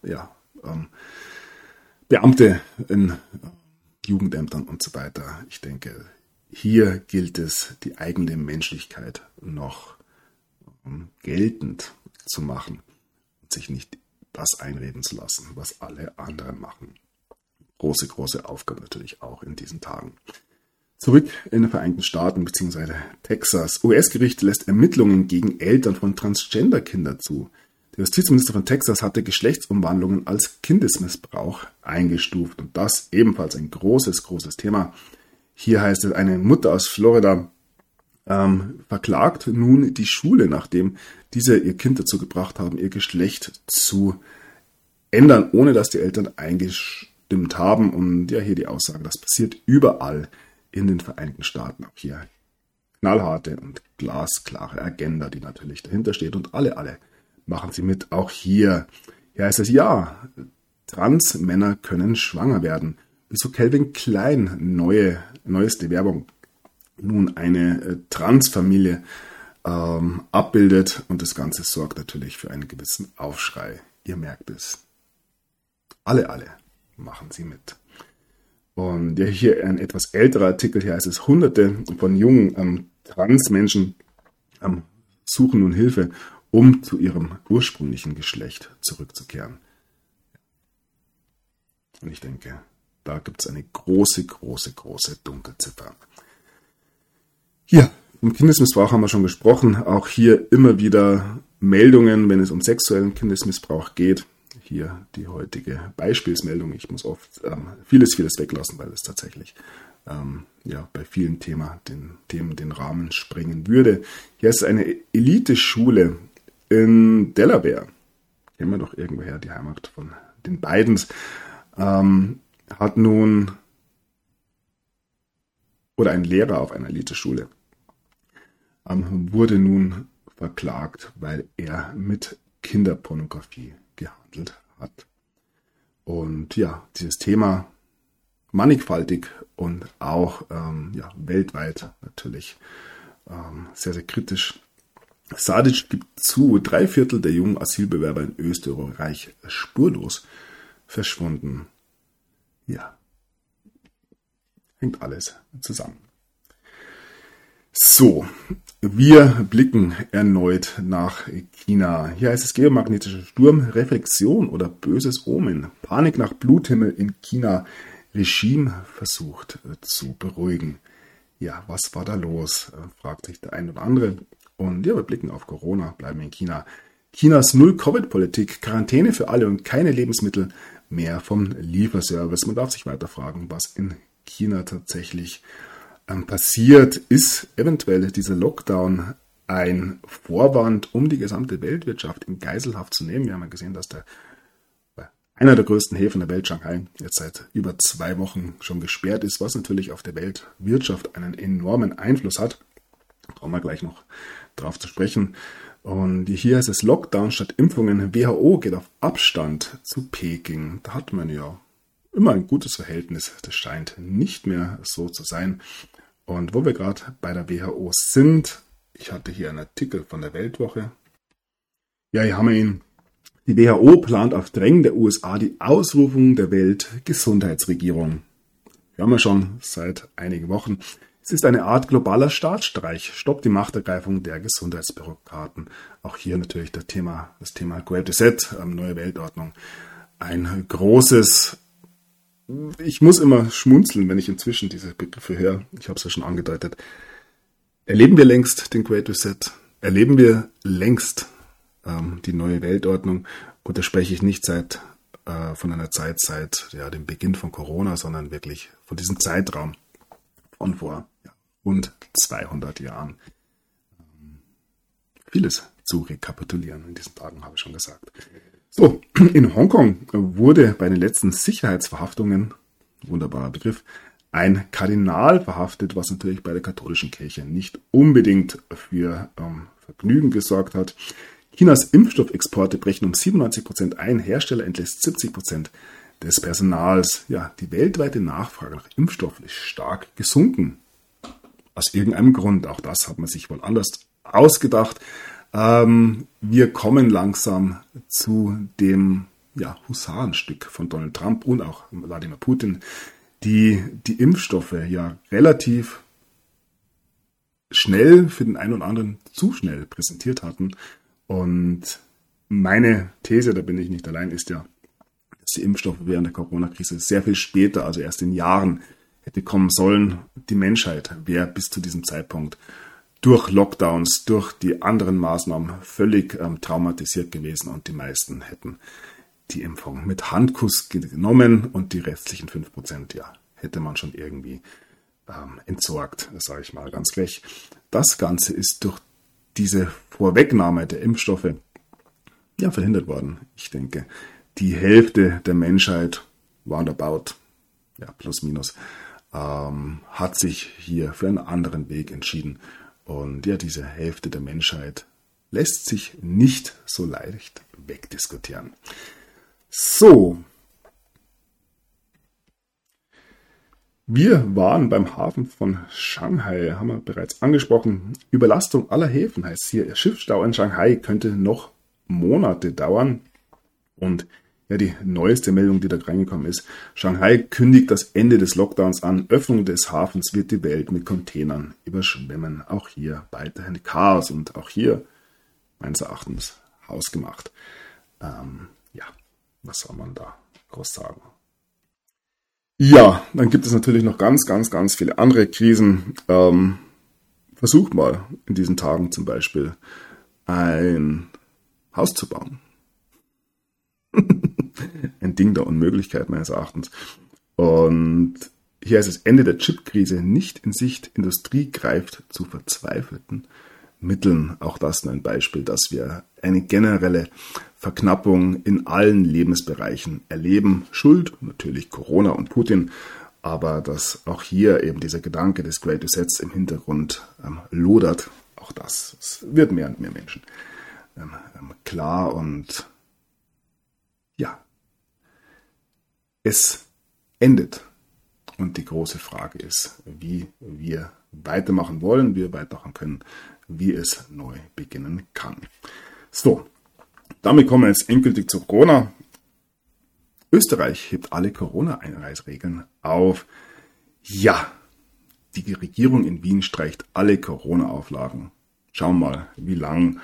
Beamte in Jugendämtern und so weiter. Ich denke, hier gilt es, die eigene Menschlichkeit noch geltend zu machen und sich nicht das einreden zu lassen, was alle anderen machen. Große, große Aufgabe natürlich auch in diesen Tagen. Zurück in den Vereinigten Staaten bzw. Texas. US-Gericht lässt Ermittlungen gegen Eltern von Transgender-Kindern zu. Der Justizminister von Texas hatte Geschlechtsumwandlungen als Kindesmissbrauch eingestuft. Und das ebenfalls ein großes, großes Thema. Hier heißt es, eine Mutter aus Florida verklagt nun die Schule, nachdem diese ihr Kind dazu gebracht haben, ihr Geschlecht zu ändern, ohne dass die Eltern eingestimmt haben. Und ja, hier die Aussage, das passiert überall in den Vereinigten Staaten. Auch hier knallharte und glasklare Agenda, die natürlich dahinter steht. Und alle machen sie mit. Auch hier heißt es, ja, Transmänner können schwanger werden. Wieso Calvin Klein neueste Werbung nun eine Transfamilie abbildet. Und das Ganze sorgt natürlich für einen gewissen Aufschrei. Ihr merkt es. Alle machen sie mit. Und ja, hier ein etwas älterer Artikel, hier heißt es, Hunderte von jungen Transmenschen suchen nun Hilfe, um zu ihrem ursprünglichen Geschlecht zurückzukehren. Und ich denke, da gibt es eine große Dunkelziffer. Hier, um Kindesmissbrauch haben wir schon gesprochen. Auch hier immer wieder Meldungen, wenn es um sexuellen Kindesmissbrauch geht. Hier die heutige Beispielsmeldung. Ich muss oft vieles weglassen, weil es tatsächlich bei vielen Themen den Rahmen sprengen würde. Hier ist eine Eliteschule in Delaware. Kennen wir doch irgendwoher, die Heimat von den Bidens. Hat nun, oder ein Lehrer auf einer Eliteschule, wurde nun verklagt, weil er mit Kinderpornografie gehandelt hat. Und ja, dieses Thema mannigfaltig und auch weltweit natürlich sehr, sehr kritisch. Sadic gibt zu, 3/4 der jungen Asylbewerber in Österreich spurlos verschwunden. Ja, hängt alles zusammen. So, wir blicken erneut nach China. Hier heißt es geomagnetischer Sturm, Reflexion oder böses Omen. Panik nach Bluthimmel in China. Regime versucht zu beruhigen. Ja, was war da los? Fragt sich der ein oder andere. Und ja, wir blicken auf Corona, bleiben in China. Chinas Null-Covid-Politik, Quarantäne für alle und keine Lebensmittel mehr vom Lieferservice. Man darf sich weiter fragen, was in China tatsächlich passiert. Ist eventuell dieser Lockdown ein Vorwand, um die gesamte Weltwirtschaft in Geiselhaft zu nehmen? Wir haben ja gesehen, dass einer der größten Häfen der Welt, Shanghai, jetzt seit über 2 Wochen schon gesperrt ist, was natürlich auf der Weltwirtschaft einen enormen Einfluss hat. Da kommen wir gleich noch drauf zu sprechen. Und hier ist es Lockdown statt Impfungen. WHO geht auf Abstand zu Peking. Da hat man ja immer ein gutes Verhältnis. Das scheint nicht mehr so zu sein. Und wo wir gerade bei der WHO sind, ich hatte hier einen Artikel von der Weltwoche. Ja, hier haben wir ihn. Die WHO plant auf Drängen der USA die Ausrufung der Weltgesundheitsregierung. Wir haben ja schon seit einigen Wochen. Es ist eine Art globaler Staatsstreich. Stoppt die Machtergreifung der Gesundheitsbürokraten. Auch hier natürlich das Thema Great Reset, neue Weltordnung. Ein großes, ich muss immer schmunzeln, wenn ich inzwischen diese Begriffe höre. Ich habe es ja schon angedeutet. Erleben wir längst den Great Reset? Erleben wir längst die neue Weltordnung. Und da spreche ich nicht von einer Zeit seit dem Beginn von Corona, sondern wirklich von diesem Zeitraum von vor rund 200 Jahren. Vieles zu rekapitulieren in diesen Tagen, habe ich schon gesagt. So, in Hongkong wurde bei den letzten Sicherheitsverhaftungen, wunderbarer Begriff, ein Kardinal verhaftet, was natürlich bei der katholischen Kirche nicht unbedingt für Vergnügen gesorgt hat. Chinas Impfstoffexporte brechen um 97% ein, Hersteller entlässt 70% des Personals. Ja, die weltweite Nachfrage nach Impfstoffen ist stark gesunken. Aus irgendeinem Grund, auch das hat man sich wohl anders ausgedacht. Wir kommen langsam zu dem Husarenstück von Donald Trump und auch Wladimir Putin, die Impfstoffe relativ schnell, für den einen oder anderen zu schnell präsentiert hatten. Und meine These, da bin ich nicht allein, ist dass die Impfstoffe während der Corona-Krise sehr viel später, also erst in Jahren, hätte kommen sollen. Die Menschheit wäre bis zu diesem Zeitpunkt durch Lockdowns, durch die anderen Maßnahmen völlig traumatisiert gewesen und die meisten hätten die Impfung mit Handkuss genommen und die restlichen 5% hätte man schon irgendwie entsorgt, sage ich mal ganz gleich. Das Ganze ist durch diese Vorwegnahme der Impfstoffe verhindert worden. Ich denke, die Hälfte der Menschheit, roundabout, plus minus, hat sich hier für einen anderen Weg entschieden. Und diese Hälfte der Menschheit lässt sich nicht so leicht wegdiskutieren. So. Wir waren beim Hafen von Shanghai, haben wir bereits angesprochen. Überlastung aller Häfen heißt hier, Schiffsstau in Shanghai könnte noch Monate dauern. Und die neueste Meldung, die da reingekommen ist, Shanghai kündigt das Ende des Lockdowns an. Öffnung des Hafens wird die Welt mit Containern überschwemmen. Auch hier weiterhin Chaos und auch hier, meines Erachtens, hausgemacht. Was soll man da groß sagen? Ja, dann gibt es natürlich noch ganz, ganz, ganz viele andere Krisen. Versucht mal in diesen Tagen zum Beispiel ein Haus zu bauen. Ein Ding der Unmöglichkeit meines Erachtens. Und hier ist das Ende der Chipkrise nicht in Sicht. Industrie greift zu verzweifelten Mitteln. Auch das nur ein Beispiel, dass wir eine generelle Verknappung in allen Lebensbereichen erleben. Schuld natürlich Corona und Putin, aber dass auch hier eben dieser Gedanke des Great Resets im Hintergrund lodert. Auch das wird mehr und mehr Menschen klar und es endet. Und die große Frage ist, wie wir weitermachen wollen, wie wir weitermachen können, wie es neu beginnen kann. So, damit kommen wir jetzt endgültig zu Corona. Österreich hebt alle Corona-Einreisregeln auf. Ja, die Regierung in Wien streicht alle Corona-Auflagen. Schauen wir mal, wie lang.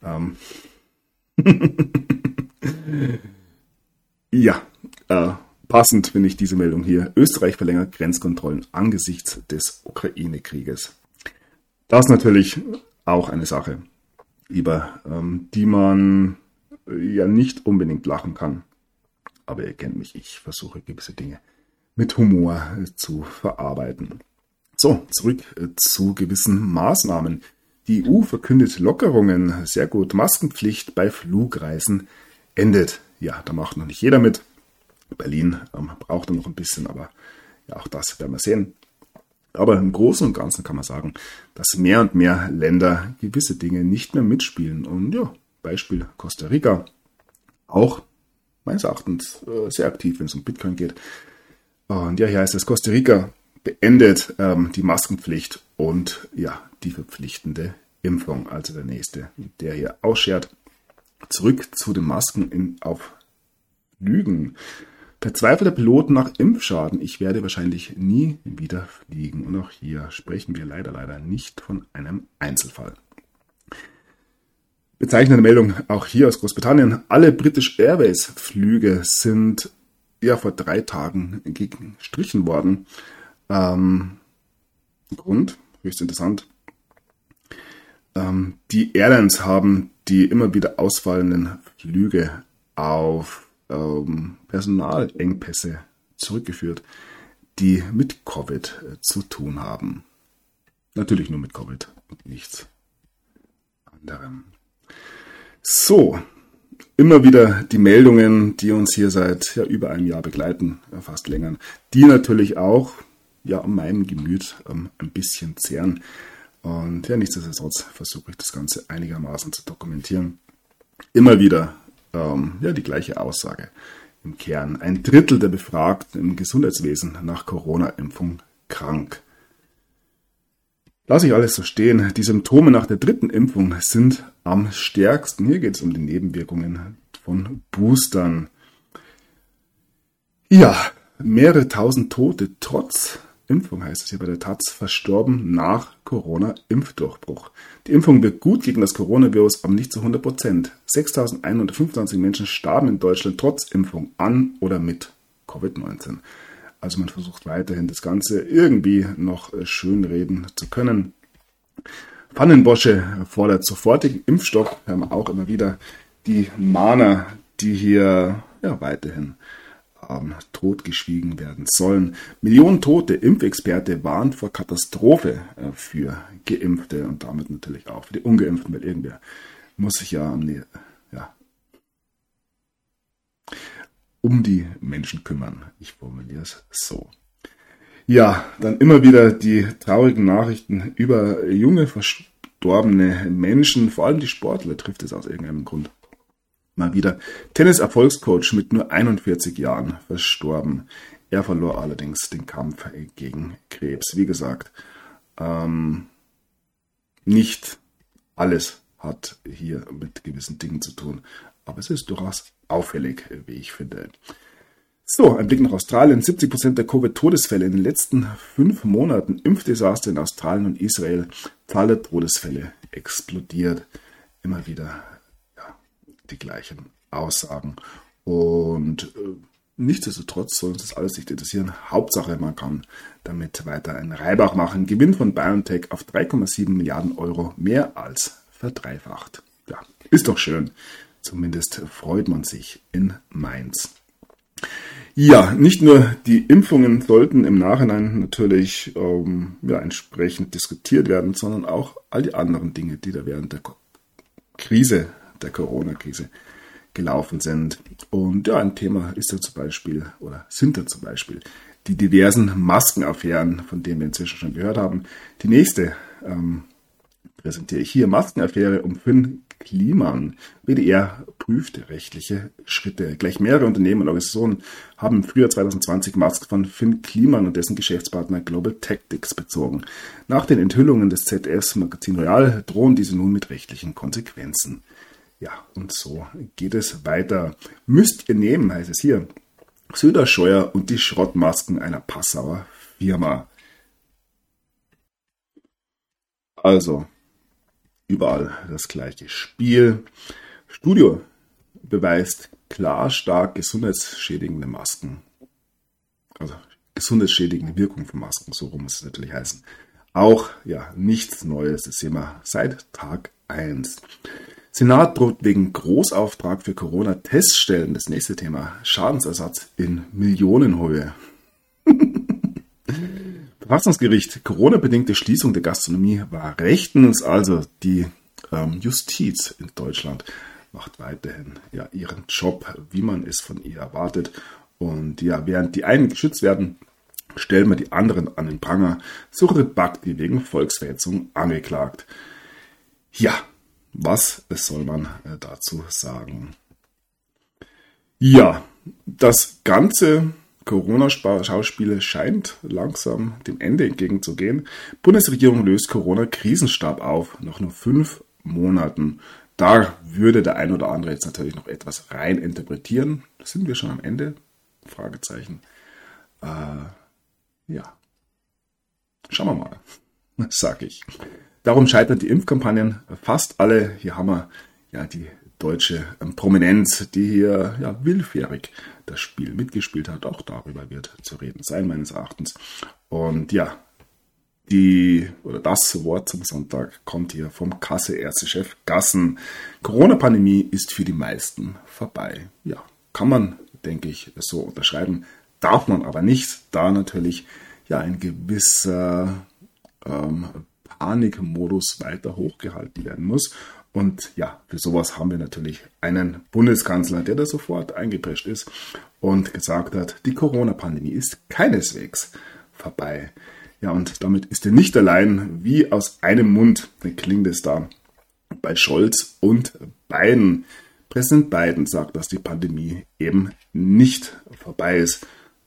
Passend finde ich diese Meldung hier. Österreich verlängert Grenzkontrollen angesichts des Ukraine-Krieges. Das ist natürlich auch eine Sache, über die man nicht unbedingt lachen kann. Aber ihr kennt mich, ich versuche gewisse Dinge mit Humor zu verarbeiten. So, zurück zu gewissen Maßnahmen. Die EU verkündet Lockerungen. Sehr gut. Maskenpflicht bei Flugreisen endet. Ja, da macht noch nicht jeder mit. Berlin braucht noch ein bisschen, aber auch das werden wir sehen. Aber im Großen und Ganzen kann man sagen, dass mehr und mehr Länder gewisse Dinge nicht mehr mitspielen. Und Beispiel Costa Rica, auch meines Erachtens sehr aktiv, wenn es um Bitcoin geht. Und hier heißt es, Costa Rica beendet die Maskenpflicht und die verpflichtende Impfung. Also der nächste, der hier ausschert. Zurück zu den Masken auf Flügen. Verzweifelter Piloten nach Impfschaden. Ich werde wahrscheinlich nie wieder fliegen. Und auch hier sprechen wir leider nicht von einem Einzelfall. Bezeichnende Meldung auch hier aus Großbritannien. Alle British Airways Flüge sind vor 3 Tagen gestrichen worden. Grund, höchst interessant. Die Airlines haben die immer wieder ausfallenden Flüge auf Personalengpässe zurückgeführt, die mit Covid zu tun haben. Natürlich nur mit Covid und nichts anderem. So, immer wieder die Meldungen, die uns hier seit über einem Jahr begleiten, fast länger, die natürlich auch an meinem Gemüt ein bisschen zehren. Und nichtsdestotrotz versuche ich das Ganze einigermaßen zu dokumentieren. Immer wieder die gleiche Aussage im Kern. 1/3 der Befragten im Gesundheitswesen nach Corona-Impfung krank. Lass ich alles so stehen. Die Symptome nach der 3. Impfung sind am stärksten. Hier geht es um die Nebenwirkungen von Boostern. Ja, mehrere tausend Tote trotz Impfung, heißt es hier bei der Taz, verstorben nach Corona-Impfdurchbruch. Die Impfung wirkt gut gegen das Coronavirus, aber nicht zu 100%. 6.125 Menschen starben in Deutschland trotz Impfung an oder mit Covid-19. Also man versucht weiterhin das Ganze irgendwie noch schönreden zu können. Pfannenbosche fordert sofortigen Impfstopp. Wir haben auch immer wieder die Mahner, die hier weiterhin totgeschwiegen werden sollen. Millionen Tote, Impfexperte warnt vor Katastrophe für Geimpfte und damit natürlich auch für die Ungeimpften, weil irgendwer muss sich um die Menschen kümmern. Ich formuliere es so. Ja, dann immer wieder die traurigen Nachrichten über junge, verstorbene Menschen, vor allem die Sportler trifft es aus irgendeinem Grund. Mal wieder Tennis-Erfolgscoach mit nur 41 Jahren verstorben. Er verlor allerdings den Kampf gegen Krebs. Wie gesagt, nicht alles hat hier mit gewissen Dingen zu tun, aber es ist durchaus auffällig, wie ich finde. So, ein Blick nach Australien. 70% der Covid-Todesfälle in den letzten 5 Monaten. Impfdesaster in Australien und Israel. Zahl der Todesfälle explodiert. Immer wieder die gleichen Aussagen. Und nichtsdestotrotz soll uns das alles nicht interessieren. Hauptsache, man kann damit weiter einen Reibach machen. Gewinn von BioNTech auf 3,7 Milliarden Euro, mehr als verdreifacht. Ja, ist doch schön. Zumindest freut man sich in Mainz. Ja, nicht nur die Impfungen sollten im Nachhinein natürlich entsprechend diskutiert werden, sondern auch all die anderen Dinge, die da während der Corona-Krise gelaufen sind. Und ein Thema ist sind da zum Beispiel die diversen Maskenaffären, von denen wir inzwischen schon gehört haben. Die nächste präsentiere ich hier. Maskenaffäre um Finn Kliman. WDR prüft rechtliche Schritte. Gleich mehrere Unternehmen und Organisationen haben im Frühjahr 2020 Masken von Finn Kliman und dessen Geschäftspartner Global Tactics bezogen. Nach den Enthüllungen des ZDFs Magazin Royal drohen diese nun mit rechtlichen Konsequenzen. Ja, und so geht es weiter. Müsst ihr nehmen, heißt es hier. Söder, Scheuer und die Schrottmasken einer Passauer Firma. Also, überall das gleiche Spiel. Studio beweist klar stark gesundheitsschädigende Masken. Also gesundheitsschädigende Wirkung von Masken, so rum muss es natürlich heißen. Auch, nichts Neues, das sehen wir seit Tag 1. Senat droht wegen Großauftrag für Corona-Teststellen. Das nächste Thema. Schadensersatz in Millionenhöhe. Verfassungsgericht. Corona-bedingte Schließung der Gastronomie war rechtens. Also die Justiz in Deutschland macht weiterhin ihren Job, wie man es von ihr erwartet. Und während die einen geschützt werden, stellen wir die anderen an den Pranger. Suchrit Bhakti wegen Volksverhetzung angeklagt. Ja. Was soll man dazu sagen? Ja, das ganze Corona-Schauspiel scheint langsam dem Ende entgegenzugehen. Bundesregierung löst Corona-Krisenstab auf, nach nur 5 Monaten. Da würde der ein oder andere jetzt natürlich noch etwas rein interpretieren. Sind wir schon am Ende? Fragezeichen. Schauen wir mal, sag ich. Darum scheitern die Impfkampagnen fast alle. Hier haben wir die deutsche Prominenz, die hier willfährig das Spiel mitgespielt hat. Auch darüber wird zu reden sein, meines Erachtens. Und Das Wort zum Sonntag kommt hier vom Kasseärztechef Gassen. Corona-Pandemie ist für die meisten vorbei. Ja, kann man, denke ich, so unterschreiben. Darf man aber nicht, da natürlich ja ein gewisser Panikmodus weiter hochgehalten werden muss. Und ja, für sowas haben wir natürlich einen Bundeskanzler, der da sofort eingeprescht ist und gesagt hat, die Corona-Pandemie ist keineswegs vorbei. Ja, und damit ist er nicht allein, wie aus einem Mund klingt es da bei Scholz und Biden. Präsident Biden sagt, dass die Pandemie eben nicht vorbei ist.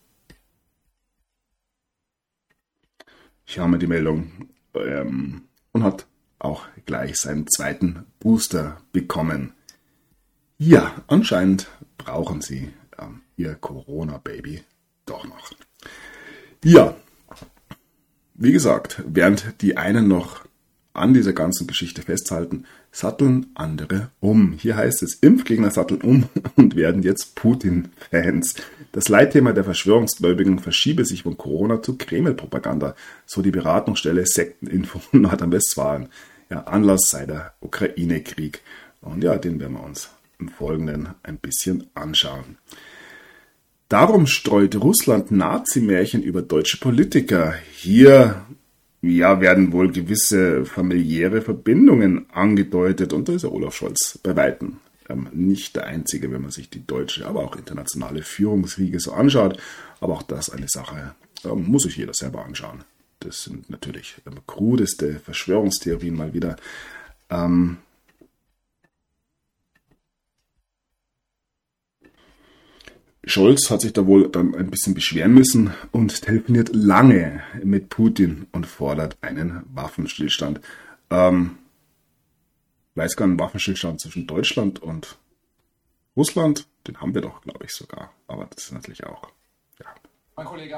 Ich habe mir die Meldung und hat auch gleich seinen zweiten Booster bekommen. Ja, anscheinend brauchen sie ihr Corona-Baby doch noch. Ja, wie gesagt, während die einen noch an dieser ganzen Geschichte festhalten, satteln andere um. Hier heißt es, Impfgegner satteln um und werden jetzt Putin-Fans. Das Leitthema der Verschwörungsgläubigen verschiebe sich von Corona zu Kreml-Propaganda, so die Beratungsstelle Sekteninfo Nordrhein-Westfalen. Ja, Anlass sei der Ukraine-Krieg. Und ja, den werden wir uns im Folgenden ein bisschen anschauen. Darum streut Russland Nazi-Märchen über deutsche Politiker. Hier werden wohl gewisse familiäre Verbindungen angedeutet. Und da ist ja Olaf Scholz bei Weitem nicht der Einzige, wenn man sich die deutsche, aber auch internationale Führungsriege so anschaut. Aber auch das eine Sache, muss sich jeder selber anschauen. Das sind natürlich krudeste Verschwörungstheorien mal wieder. Scholz hat sich da wohl dann ein bisschen beschweren müssen und telefoniert lange mit Putin und fordert einen Waffenstillstand. Weiß gar einen Waffenstillstand zwischen Deutschland und Russland, den haben wir doch, glaube ich, sogar. Aber das ist natürlich auch, ja. Mein Kollege.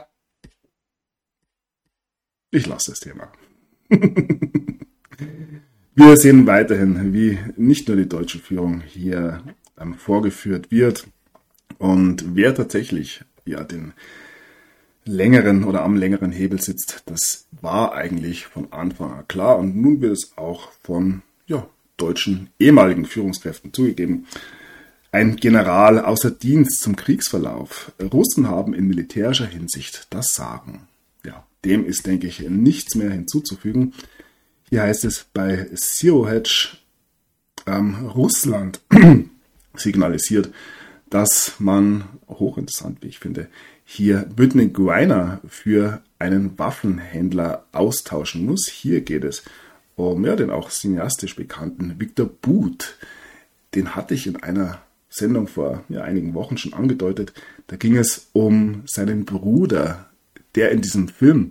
Ich lasse das Thema. Wir sehen weiterhin, wie nicht nur die deutsche Führung hier vorgeführt wird. Und wer tatsächlich den längeren oder am längeren Hebel sitzt, das war eigentlich von Anfang an klar. Und nun wird es auch von deutschen ehemaligen Führungskräften zugegeben. Ein General außer Dienst zum Kriegsverlauf. Russen haben in militärischer Hinsicht das Sagen. Ja, dem ist, denke ich, nichts mehr hinzuzufügen. Hier heißt es bei Zero Hedge, Russland signalisiert, dass man, hochinteressant wie ich finde, hier Whitney Griner für einen Waffenhändler austauschen muss. Hier geht es um den auch cineastisch bekannten Victor Bout. Den hatte ich in einer Sendung vor einigen Wochen schon angedeutet. Da ging es um seinen Bruder, der in diesem Film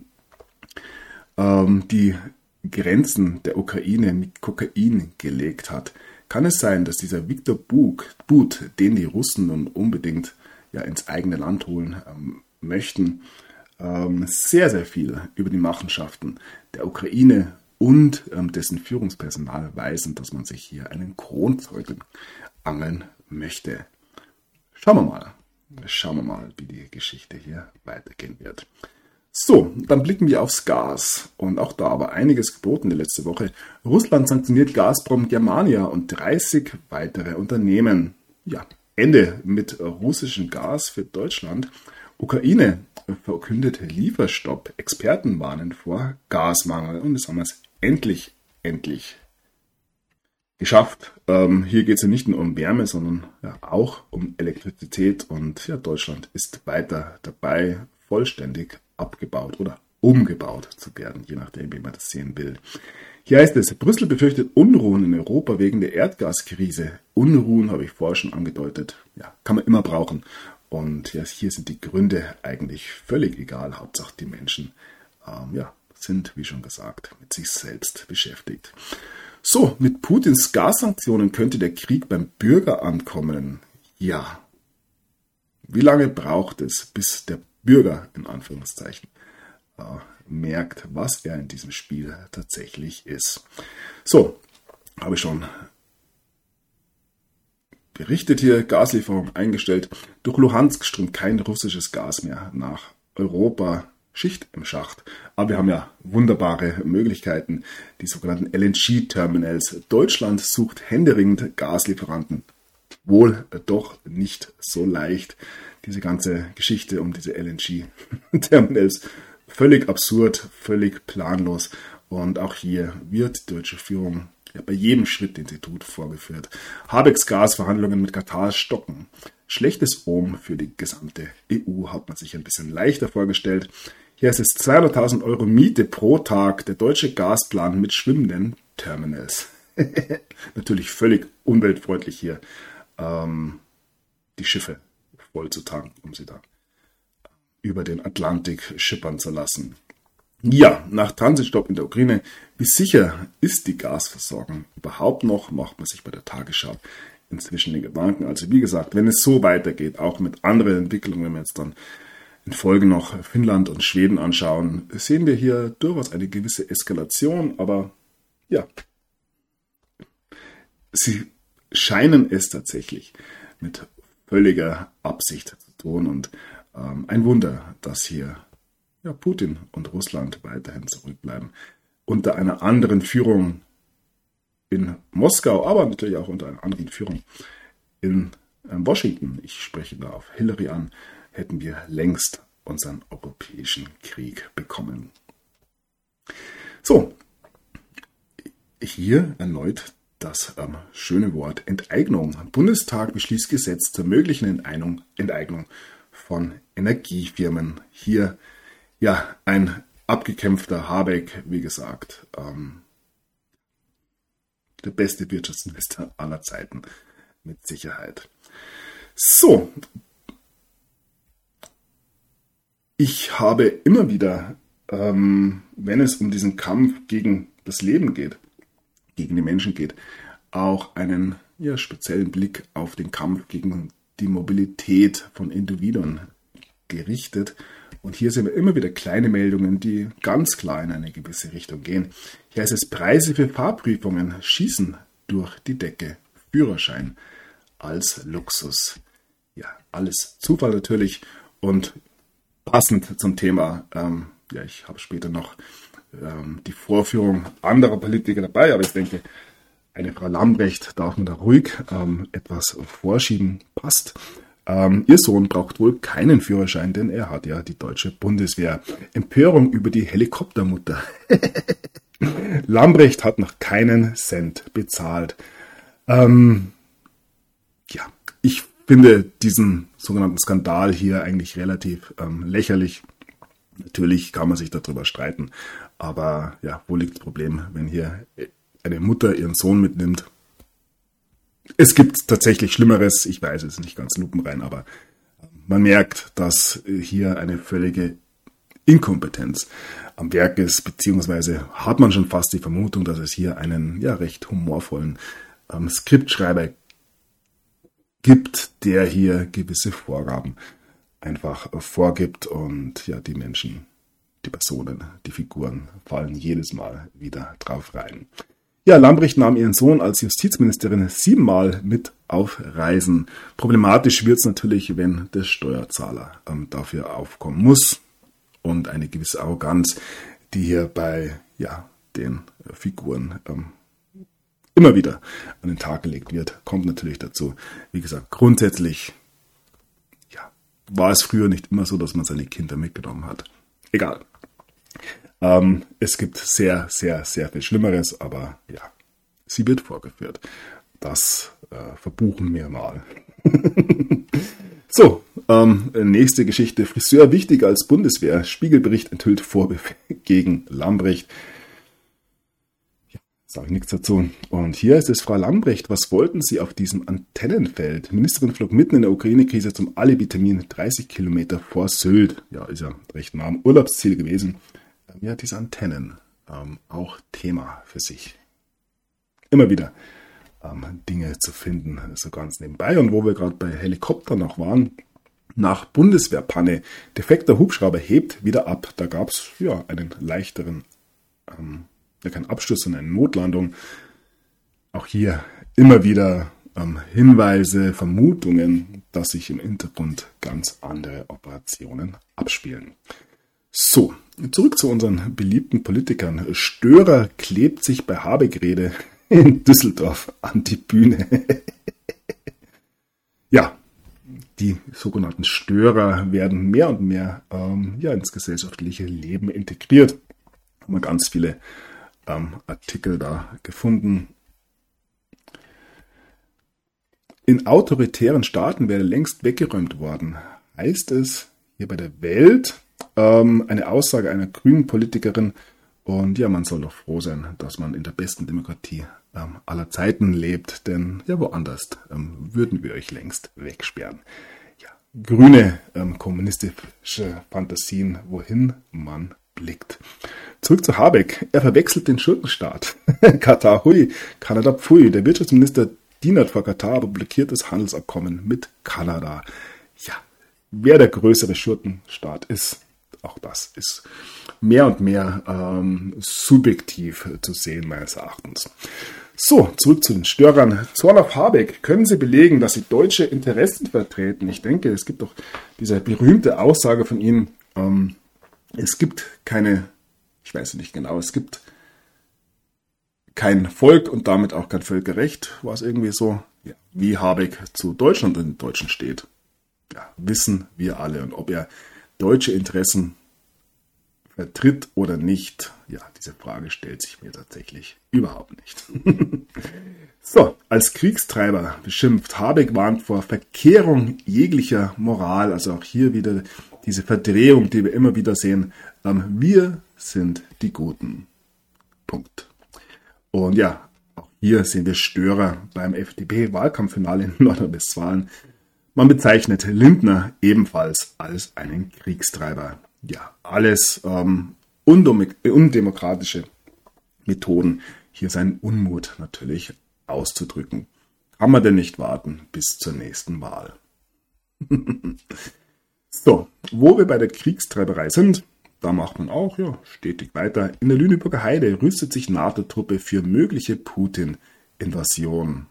die Grenzen der Ukraine mit Kokain gelegt hat. Kann es sein, dass dieser Victor Bout, den die Russen nun unbedingt ins eigene Land holen möchten, sehr, sehr viel über die Machenschaften der Ukraine und dessen Führungspersonal weiß und dass man sich hier einen Kronzeugen angeln möchte. Schauen wir mal, wie die Geschichte hier weitergehen wird. So, dann blicken wir aufs Gas. Und auch da war einiges geboten die letzte Woche. Russland sanktioniert Gazprom Germania und 30 weitere Unternehmen. Ja, Ende mit russischem Gas für Deutschland. Ukraine verkündet Lieferstopp. Experten warnen vor Gasmangel. Und das haben wir es endlich geschafft. Hier geht es ja nicht nur um Wärme, sondern auch um Elektrizität. Und Deutschland ist weiter dabei, vollständig abgebaut oder umgebaut zu werden, je nachdem, wie man das sehen will. Hier heißt es, Brüssel befürchtet Unruhen in Europa wegen der Erdgaskrise. Unruhen habe ich vorher schon angedeutet. Ja, kann man immer brauchen. Und hier sind die Gründe eigentlich völlig egal. Hauptsache die Menschen sind, wie schon gesagt, mit sich selbst beschäftigt. So, mit Putins Gassanktionen könnte der Krieg beim Bürger ankommen. Ja. Wie lange braucht es, bis der Bürger, in Anführungszeichen, merkt, was er in diesem Spiel tatsächlich ist? So, habe ich schon berichtet hier, Gaslieferung eingestellt. Durch Luhansk strömt kein russisches Gas mehr nach Europa. Schicht im Schacht. Aber wir haben ja wunderbare Möglichkeiten, die sogenannten LNG-Terminals. Deutschland sucht händeringend Gaslieferanten. Wohl doch nicht so leicht. Diese ganze Geschichte um diese LNG-Terminals, völlig absurd, völlig planlos. Und auch hier wird die deutsche Führung bei jedem Schritt, den sie tut, vorgeführt. Habecks Gasverhandlungen mit Katar stocken. Schlechtes Omen für die gesamte EU, hat man sich ein bisschen leichter vorgestellt. Hier ist es 200.000 Euro Miete pro Tag, der deutsche Gasplan mit schwimmenden Terminals. Natürlich völlig umweltfreundlich hier, die Schiffe voll zu tanken, um sie dann über den Atlantik schippern zu lassen. Ja, nach Transitstopp in der Ukraine, wie sicher ist die Gasversorgung überhaupt noch, macht man sich bei der Tagesschau inzwischen den Gedanken. Also wie gesagt, wenn es so weitergeht, auch mit anderen Entwicklungen, wenn wir jetzt dann in Folge noch Finnland und Schweden anschauen, sehen wir hier durchaus eine gewisse Eskalation, aber ja, sie scheinen es tatsächlich mit völliger Absicht zu tun und ein Wunder, dass hier Putin und Russland weiterhin zurückbleiben. Unter einer anderen Führung in Moskau, aber natürlich auch unter einer anderen Führung in Washington, ich spreche da auf Hillary an, hätten wir längst unseren europäischen Krieg bekommen. So, hier erneut das schöne Wort Enteignung. Bundestag beschließt Gesetz zur möglichen Enteignung von Energiefirmen. Hier ein abgekämpfter Habeck, wie gesagt, der beste Wirtschaftsminister aller Zeiten, mit Sicherheit. So, ich habe immer wieder, wenn es um diesen Kampf gegen das Leben geht, gegen die Menschen geht, auch einen speziellen Blick auf den Kampf gegen die Mobilität von Individuen gerichtet. Und hier sehen wir immer wieder kleine Meldungen, die ganz klar in eine gewisse Richtung gehen. Hier heißt es, Preise für Fahrprüfungen schießen durch die Decke. Führerschein als Luxus. Ja, alles Zufall natürlich und passend zum Thema. Ich habe später noch die Vorführung anderer Politiker dabei, aber ich denke, eine Frau Lambrecht darf man da ruhig etwas vorschieben. Passt. Ihr Sohn braucht wohl keinen Führerschein, denn er hat ja die deutsche Bundeswehr. Empörung über die Helikoptermutter. Lambrecht hat noch keinen Cent bezahlt. Ich finde diesen sogenannten Skandal hier eigentlich relativ lächerlich. Natürlich kann man sich darüber streiten, aber wo liegt das Problem, wenn hier eine Mutter ihren Sohn mitnimmt? Es gibt tatsächlich Schlimmeres, ich weiß, es ist nicht ganz lupenrein, aber man merkt, dass hier eine völlige Inkompetenz am Werk ist, beziehungsweise hat man schon fast die Vermutung, dass es hier einen recht humorvollen Skriptschreiber gibt, der hier gewisse Vorgaben einfach vorgibt und die Menschen, die Personen, die Figuren fallen jedes Mal wieder drauf rein. Ja, Lambrecht nahm ihren Sohn als Justizministerin 7-mal mit auf Reisen. Problematisch wird es natürlich, wenn der Steuerzahler dafür aufkommen muss. Und eine gewisse Arroganz, die hier bei den Figuren immer wieder an den Tag gelegt wird, kommt natürlich dazu. Wie gesagt, grundsätzlich war es früher nicht immer so, dass man seine Kinder mitgenommen hat. Egal. Es gibt sehr, sehr, sehr viel Schlimmeres, aber sie wird vorgeführt. Das verbuchen wir mal. So, nächste Geschichte. Friseur wichtiger als Bundeswehr. Spiegelbericht enthüllt Vorwürfe gegen Lambrecht. Sage ich nichts dazu. Und hier ist es, Frau Lambrecht, was wollten Sie auf diesem Antennenfeld? Ministerin flog mitten in der Ukraine-Krise zum Alibi-Termin 30 Kilometer vor Sylt. Ja, ist ja recht nah am Urlaubsziel gewesen. Diese Antennen, auch Thema für sich. Immer wieder Dinge zu finden, so ganz nebenbei. Und wo wir gerade bei Helikoptern noch waren, nach Bundeswehrpanne, defekter Hubschrauber hebt wieder ab. Da gab es einen leichteren, kein Absturz, sondern eine Notlandung. Auch hier immer wieder Hinweise, Vermutungen, dass sich im Hintergrund ganz andere Operationen abspielen. So, zurück zu unseren beliebten Politikern. Störer klebt sich bei Habeck-Rede in Düsseldorf an die Bühne. Ja, die sogenannten Störer werden mehr und mehr ins gesellschaftliche Leben integriert. Haben wir ganz viele Artikel da gefunden. In autoritären Staaten wäre längst weggeräumt worden, heißt es hier bei der Welt. Eine Aussage einer grünen Politikerin. Und ja, man soll doch froh sein, dass man in der besten Demokratie aller Zeiten lebt, denn ja, woanders würden wir euch längst wegsperren. Ja, grüne kommunistische Fantasien, wohin man blickt. Zurück zu Habeck. Er verwechselt den Schurkenstaat. Katar, hui, Kanada, pfui. Der Wirtschaftsminister dienert vor Katar, aber blockiert das Handelsabkommen mit Kanada. Ja, wer der größere Schurkenstaat ist, auch das ist mehr und mehr subjektiv zu sehen, meines Erachtens. So, zurück zu den Störern. Zorn auf Habeck. Können Sie belegen, dass Sie deutsche Interessen vertreten? Ich denke, es gibt doch diese berühmte Aussage von Ihnen, es gibt keine, ich weiß nicht genau, es gibt kein Volk und damit auch kein Völkerrecht, war es irgendwie so, ja, wie Habeck zu Deutschland und den Deutschen steht. Ja, wissen wir alle. Und ob er deutsche Interessen vertritt oder nicht, ja, diese Frage stellt sich mir tatsächlich überhaupt nicht. So, als Kriegstreiber beschimpft. Habeck warnt vor Verkehrung jeglicher Moral. Also auch hier wieder diese Verdrehung, die wir immer wieder sehen. Wir sind die Guten. Punkt. Und ja, auch hier sehen wir Störer beim FDP-Wahlkampffinale in Nordrhein-Westfalen. Man bezeichnet Lindner ebenfalls als einen Kriegstreiber. Ja, alles undemokratische Methoden, hier seinen Unmut natürlich auszudrücken. Kann man denn nicht warten bis zur nächsten Wahl? So, wo wir bei der Kriegstreiberei sind, da macht man auch stetig weiter. In der Lüneburger Heide rüstet sich NATO-Truppe für mögliche Putin-Invasion.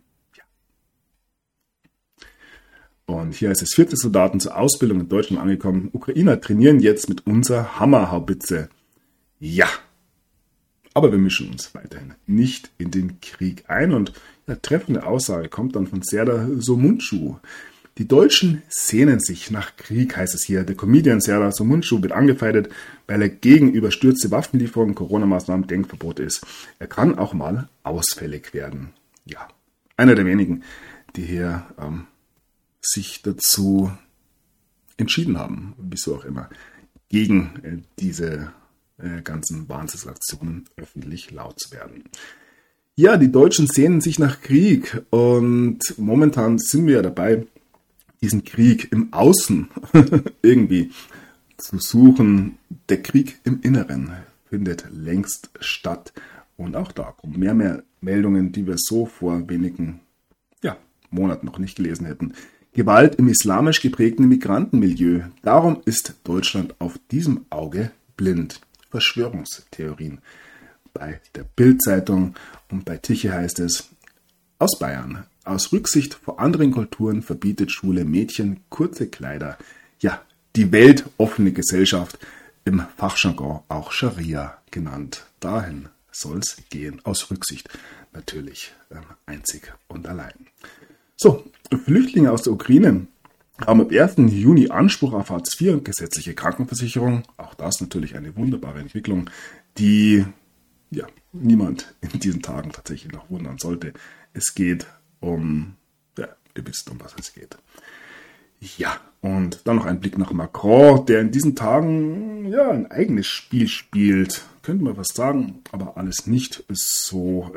Und hier ist es 4. Soldaten zur Ausbildung in Deutschland angekommen. Ukrainer trainieren jetzt mit unserer Hammerhaubitze. Ja, aber wir mischen uns weiterhin nicht in den Krieg ein. Und eine treffende Aussage kommt dann von Serdar Somuncu. Die Deutschen sehnen sich nach Krieg, heißt es hier. Der Comedian Serdar Somuncu wird angefeindet, weil er gegen überstürzte Waffenlieferungen, Corona-Maßnahmen, Denkverbot ist. Er kann auch mal ausfällig werden. Ja, einer der wenigen, die hier sich dazu entschieden haben, wieso auch immer, gegen diese ganzen Wahnsinnsaktionen öffentlich laut zu werden. Ja, die Deutschen sehnen sich nach Krieg und momentan sind wir ja dabei, diesen Krieg im Außen irgendwie zu suchen. Der Krieg im Inneren findet längst statt und auch da kommen mehr Meldungen, die wir so vor wenigen Monaten noch nicht gelesen hätten. Gewalt im islamisch geprägten Migrantenmilieu. Darum ist Deutschland auf diesem Auge blind. Verschwörungstheorien. Bei der Bild-Zeitung und bei Tichy heißt es, aus Bayern. Aus Rücksicht vor anderen Kulturen verbietet Schule Mädchen kurze Kleider. Ja, die weltoffene Gesellschaft, im Fachjargon auch Scharia genannt. Dahin soll es gehen, aus Rücksicht natürlich einzig und allein. So, Flüchtlinge aus der Ukraine haben am 1. Juni Anspruch auf Hartz IV und gesetzliche Krankenversicherung. Auch das natürlich eine wunderbare Entwicklung, die niemand in diesen Tagen tatsächlich noch wundern sollte. Es geht um, ihr wisst, um was es geht. Ja, und dann noch ein Blick nach Macron, der in diesen Tagen ein eigenes Spiel spielt. Könnte man was sagen, aber alles nicht so,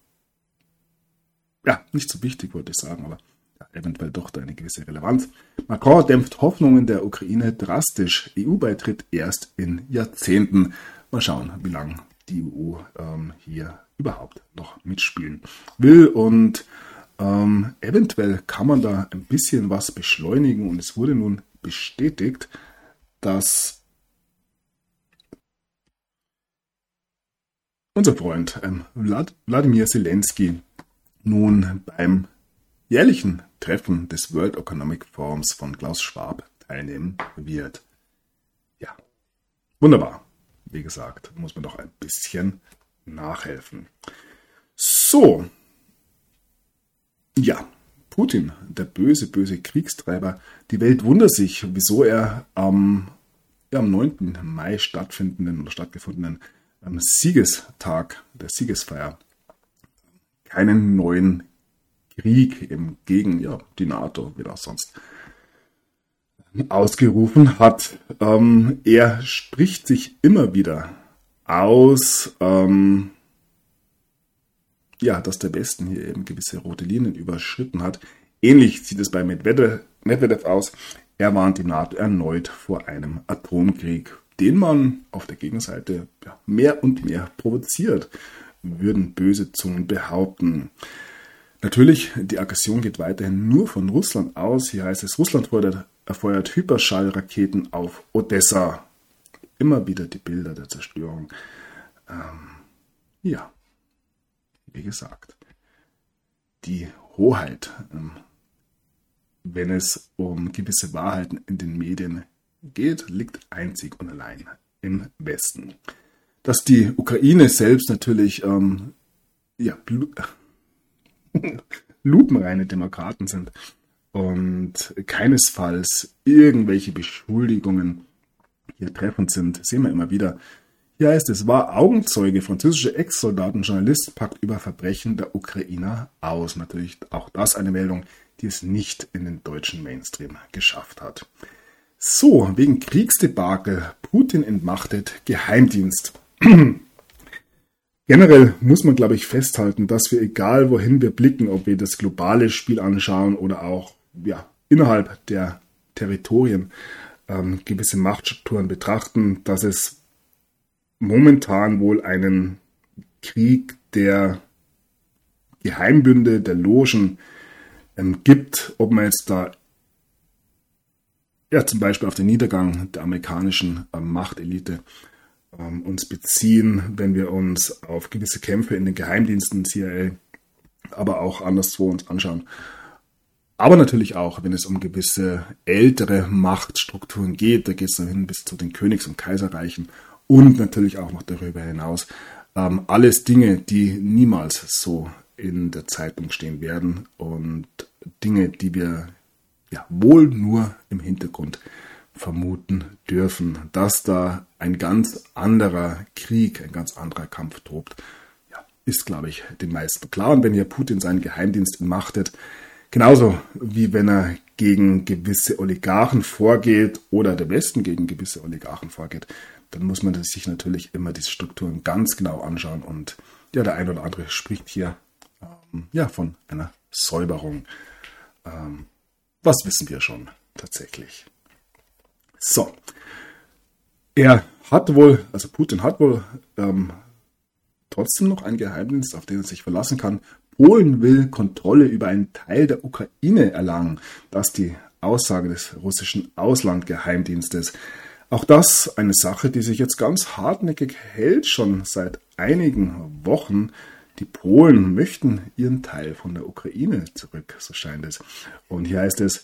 nicht so wichtig, wollte ich sagen, aber eventuell doch eine gewisse Relevanz. Macron dämpft Hoffnungen der Ukraine drastisch. EU-Beitritt erst in Jahrzehnten. Mal schauen, wie lange die EU hier überhaupt noch mitspielen will. Und eventuell kann man da ein bisschen was beschleunigen. Und es wurde nun bestätigt, dass unser Freund Wladimir Zelensky nun beim jährlichen Treffen des World Economic Forums von Klaus Schwab teilnehmen wird. Ja, Wunderbar. Wie gesagt, muss man doch ein bisschen nachhelfen. So. Ja, Putin, der böse, böse Kriegstreiber. Die Welt wundert sich, wieso er am 9. Mai stattgefundenen Siegestag der Siegesfeier keinen neuen Krieg eben gegen die NATO, wie das sonst ausgerufen hat. Er spricht sich immer wieder aus, dass der Westen hier eben gewisse rote Linien überschritten hat. Ähnlich sieht es bei Medvedev aus. Er warnt die NATO erneut vor einem Atomkrieg, den man auf der Gegenseite mehr und mehr provoziert, würden böse Zungen behaupten. Natürlich, die Aggression geht weiterhin nur von Russland aus. Hier heißt es, Russland feuert Hyperschallraketen auf Odessa. Immer wieder die Bilder der Zerstörung. Wie gesagt, die Hoheit, wenn es um gewisse Wahrheiten in den Medien geht, liegt einzig und allein im Westen. Dass die Ukraine selbst natürlich lupenreine Demokraten sind und keinesfalls irgendwelche Beschuldigungen hier treffend sind, sehen wir immer wieder. Hier heißt es, war Augenzeuge, französische Ex-Soldaten, Journalist packt über Verbrechen der Ukrainer aus. Natürlich auch das eine Meldung, die es nicht in den deutschen Mainstream geschafft hat. So, wegen Kriegsdebakel, Putin entmachtet Geheimdienst. Generell muss man, glaube ich, festhalten, dass wir, egal wohin wir blicken, ob wir das globale Spiel anschauen oder auch innerhalb der Territorien gewisse Machtstrukturen betrachten, dass es momentan wohl einen Krieg der Geheimbünde, der Logen gibt, ob man jetzt da zum Beispiel auf den Niedergang der amerikanischen Machtelite uns beziehen, wenn wir uns auf gewisse Kämpfe in den Geheimdiensten, CIA, aber auch anderswo uns anschauen. Aber natürlich auch, wenn es um gewisse ältere Machtstrukturen geht, da geht es dann hin bis zu den Königs- und Kaiserreichen und natürlich auch noch darüber hinaus. Alles Dinge, die niemals so in der Zeitung stehen werden und Dinge, die wir wohl nur im Hintergrund vermuten dürfen, dass da ein ganz anderer Krieg, ein ganz anderer Kampf tobt, ist, glaube ich, den meisten klar. Und wenn hier Putin seinen Geheimdienst entmachtet, genauso wie wenn er gegen gewisse Oligarchen vorgeht oder der Westen gegen gewisse Oligarchen vorgeht, dann muss man sich natürlich immer diese Strukturen ganz genau anschauen. Und der ein oder andere spricht hier von einer Säuberung. Was wissen wir schon tatsächlich? So, Putin hat wohl trotzdem noch einen Geheimdienst, auf den er sich verlassen kann. Polen will Kontrolle über einen Teil der Ukraine erlangen. Das ist die Aussage des russischen Auslandgeheimdienstes. Auch das eine Sache, die sich jetzt ganz hartnäckig hält, schon seit einigen Wochen. Die Polen möchten ihren Teil von der Ukraine zurück, so scheint es. Und hier heißt es,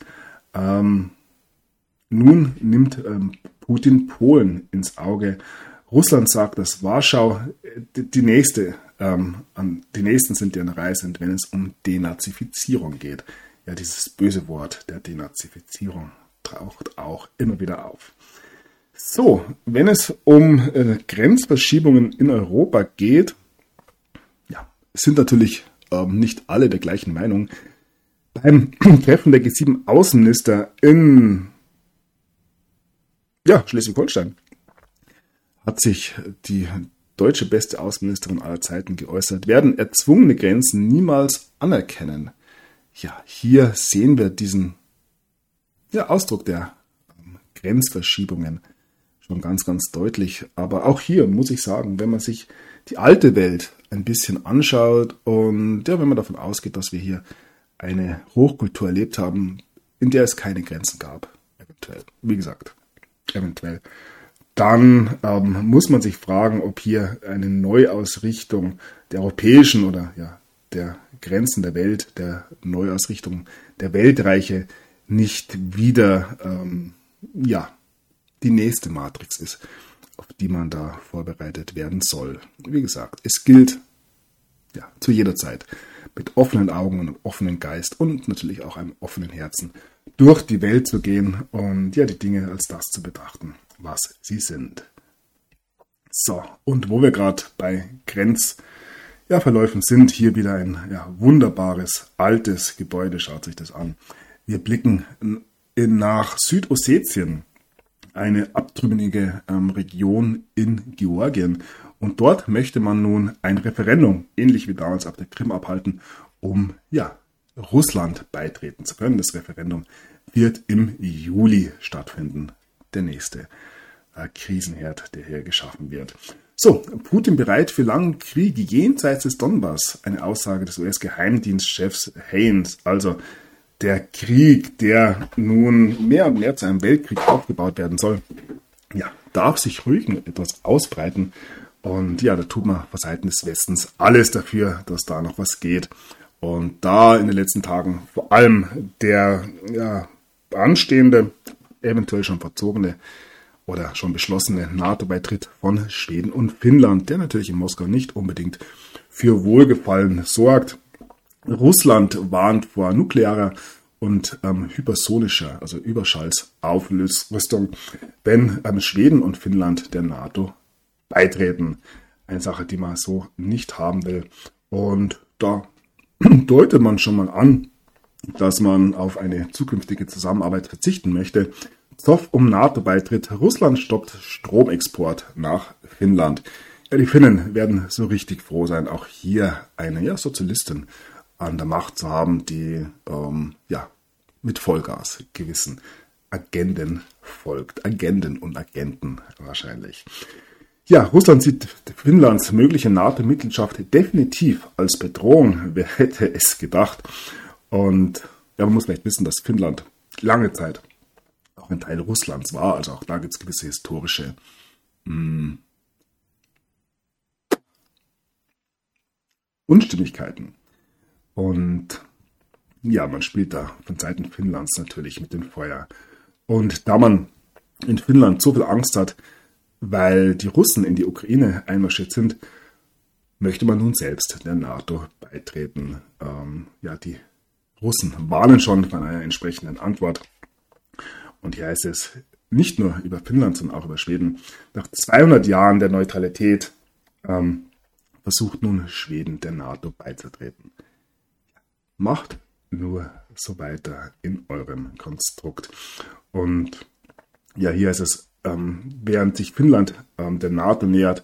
nun nimmt Putin Polen ins Auge. Russland sagt, dass Warschau die Nächsten sind, die an der Reihe sind, wenn es um Denazifizierung geht. Ja, dieses böse Wort der Denazifizierung taucht auch immer wieder auf. So, wenn es um Grenzverschiebungen in Europa geht, sind natürlich nicht alle der gleichen Meinung. Beim Treffen der G7-Außenminister in Schleswig-Holstein hat sich die deutsche beste Außenministerin aller Zeiten geäußert, werden erzwungene Grenzen niemals anerkennen. Ja, hier sehen wir diesen Ausdruck der Grenzverschiebungen schon ganz, ganz deutlich. Aber auch hier muss ich sagen, wenn man sich die alte Welt ein bisschen anschaut und wenn man davon ausgeht, dass wir hier eine Hochkultur erlebt haben, in der es keine Grenzen gab, eventuell, dann muss man sich fragen, ob hier eine Neuausrichtung der europäischen oder der Grenzen der Welt, der Neuausrichtung der Weltreiche nicht wieder die nächste Matrix ist. auf die man da vorbereitet werden soll. Wie gesagt, es gilt zu jeder Zeit mit offenen Augen und einem offenen Geist und natürlich auch einem offenen Herzen durch die Welt zu gehen und die Dinge als das zu betrachten, was sie sind. So, und wo wir gerade bei Grenzverläufen sind, hier wieder ein wunderbares, altes Gebäude, schaut sich das an. Wir blicken nach Südossetien, eine abtrünnige Region in Georgien. Und dort möchte man nun ein Referendum, ähnlich wie damals auf der Krim, abhalten, um Russland beitreten zu können. Das Referendum wird im Juli stattfinden. Der nächste Krisenherd, der hier geschaffen wird. So, Putin bereit für langen Krieg jenseits des Donbass. Eine Aussage des US-Geheimdienstchefs Haines. Also der Krieg, der nun mehr und mehr zu einem Weltkrieg aufgebaut werden soll, darf sich ruhig noch etwas ausbreiten. Und da tut man von Seiten des Westens alles dafür, dass da noch was geht. Und da in den letzten Tagen vor allem der anstehende, eventuell schon verzogene oder schon beschlossene NATO-Beitritt von Schweden und Finnland, der natürlich in Moskau nicht unbedingt für Wohlgefallen sorgt. Russland warnt vor nuklearer und hypersonischer, also Überschallsaufrüstung, wenn Schweden und Finnland der NATO beitreten. Eine Sache, die man so nicht haben will. Und da deutet man schon mal an, dass man auf eine zukünftige Zusammenarbeit verzichten möchte. Zoff um NATO-Beitritt. Russland stoppt Stromexport nach Finnland. Die Finnen werden so richtig froh sein, auch hier eine Sozialistin an der Macht zu haben, die mit Vollgas gewissen Agenden folgt. Agenden und Agenten wahrscheinlich. Russland sieht Finnlands mögliche NATO-Mitgliedschaft definitiv als Bedrohung. Wer hätte es gedacht? Und man muss vielleicht wissen, dass Finnland lange Zeit auch ein Teil Russlands war. Also auch da gibt es gewisse historische Unstimmigkeiten. Und man spielt da von Seiten Finnlands natürlich mit dem Feuer. Und da man in Finnland so viel Angst hat, weil die Russen in die Ukraine einmarschiert sind, möchte man nun selbst der NATO beitreten. Die Russen warnen schon von einer entsprechenden Antwort. Und hier heißt es nicht nur über Finnland, sondern auch über Schweden. Nach 200 Jahren der Neutralität versucht nun Schweden der NATO beizutreten. Macht nur so weiter in eurem Konstrukt. Und hier heißt es, während sich Finnland der NATO nähert,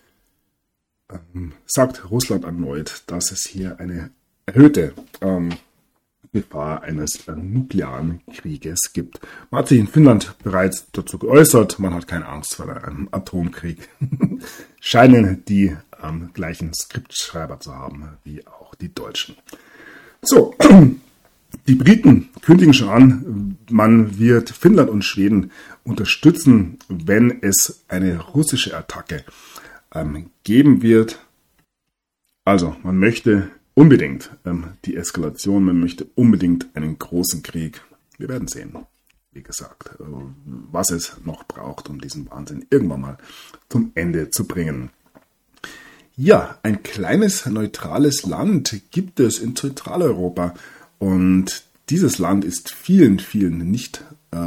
sagt Russland erneut, dass es hier eine erhöhte Gefahr eines nuklearen Krieges gibt. Man hat sich in Finnland bereits dazu geäußert, man hat keine Angst vor einem Atomkrieg. Scheinen die gleichen Skriptschreiber zu haben wie auch die Deutschen. So, die Briten kündigen schon an, man wird Finnland und Schweden unterstützen, wenn es eine russische Attacke geben wird. Also, man möchte unbedingt die Eskalation, man möchte unbedingt einen großen Krieg. Wir werden sehen, wie gesagt, was es noch braucht, um diesen Wahnsinn irgendwann mal zum Ende zu bringen. Ein kleines neutrales Land gibt es in Zentraleuropa und dieses Land ist vielen, vielen nicht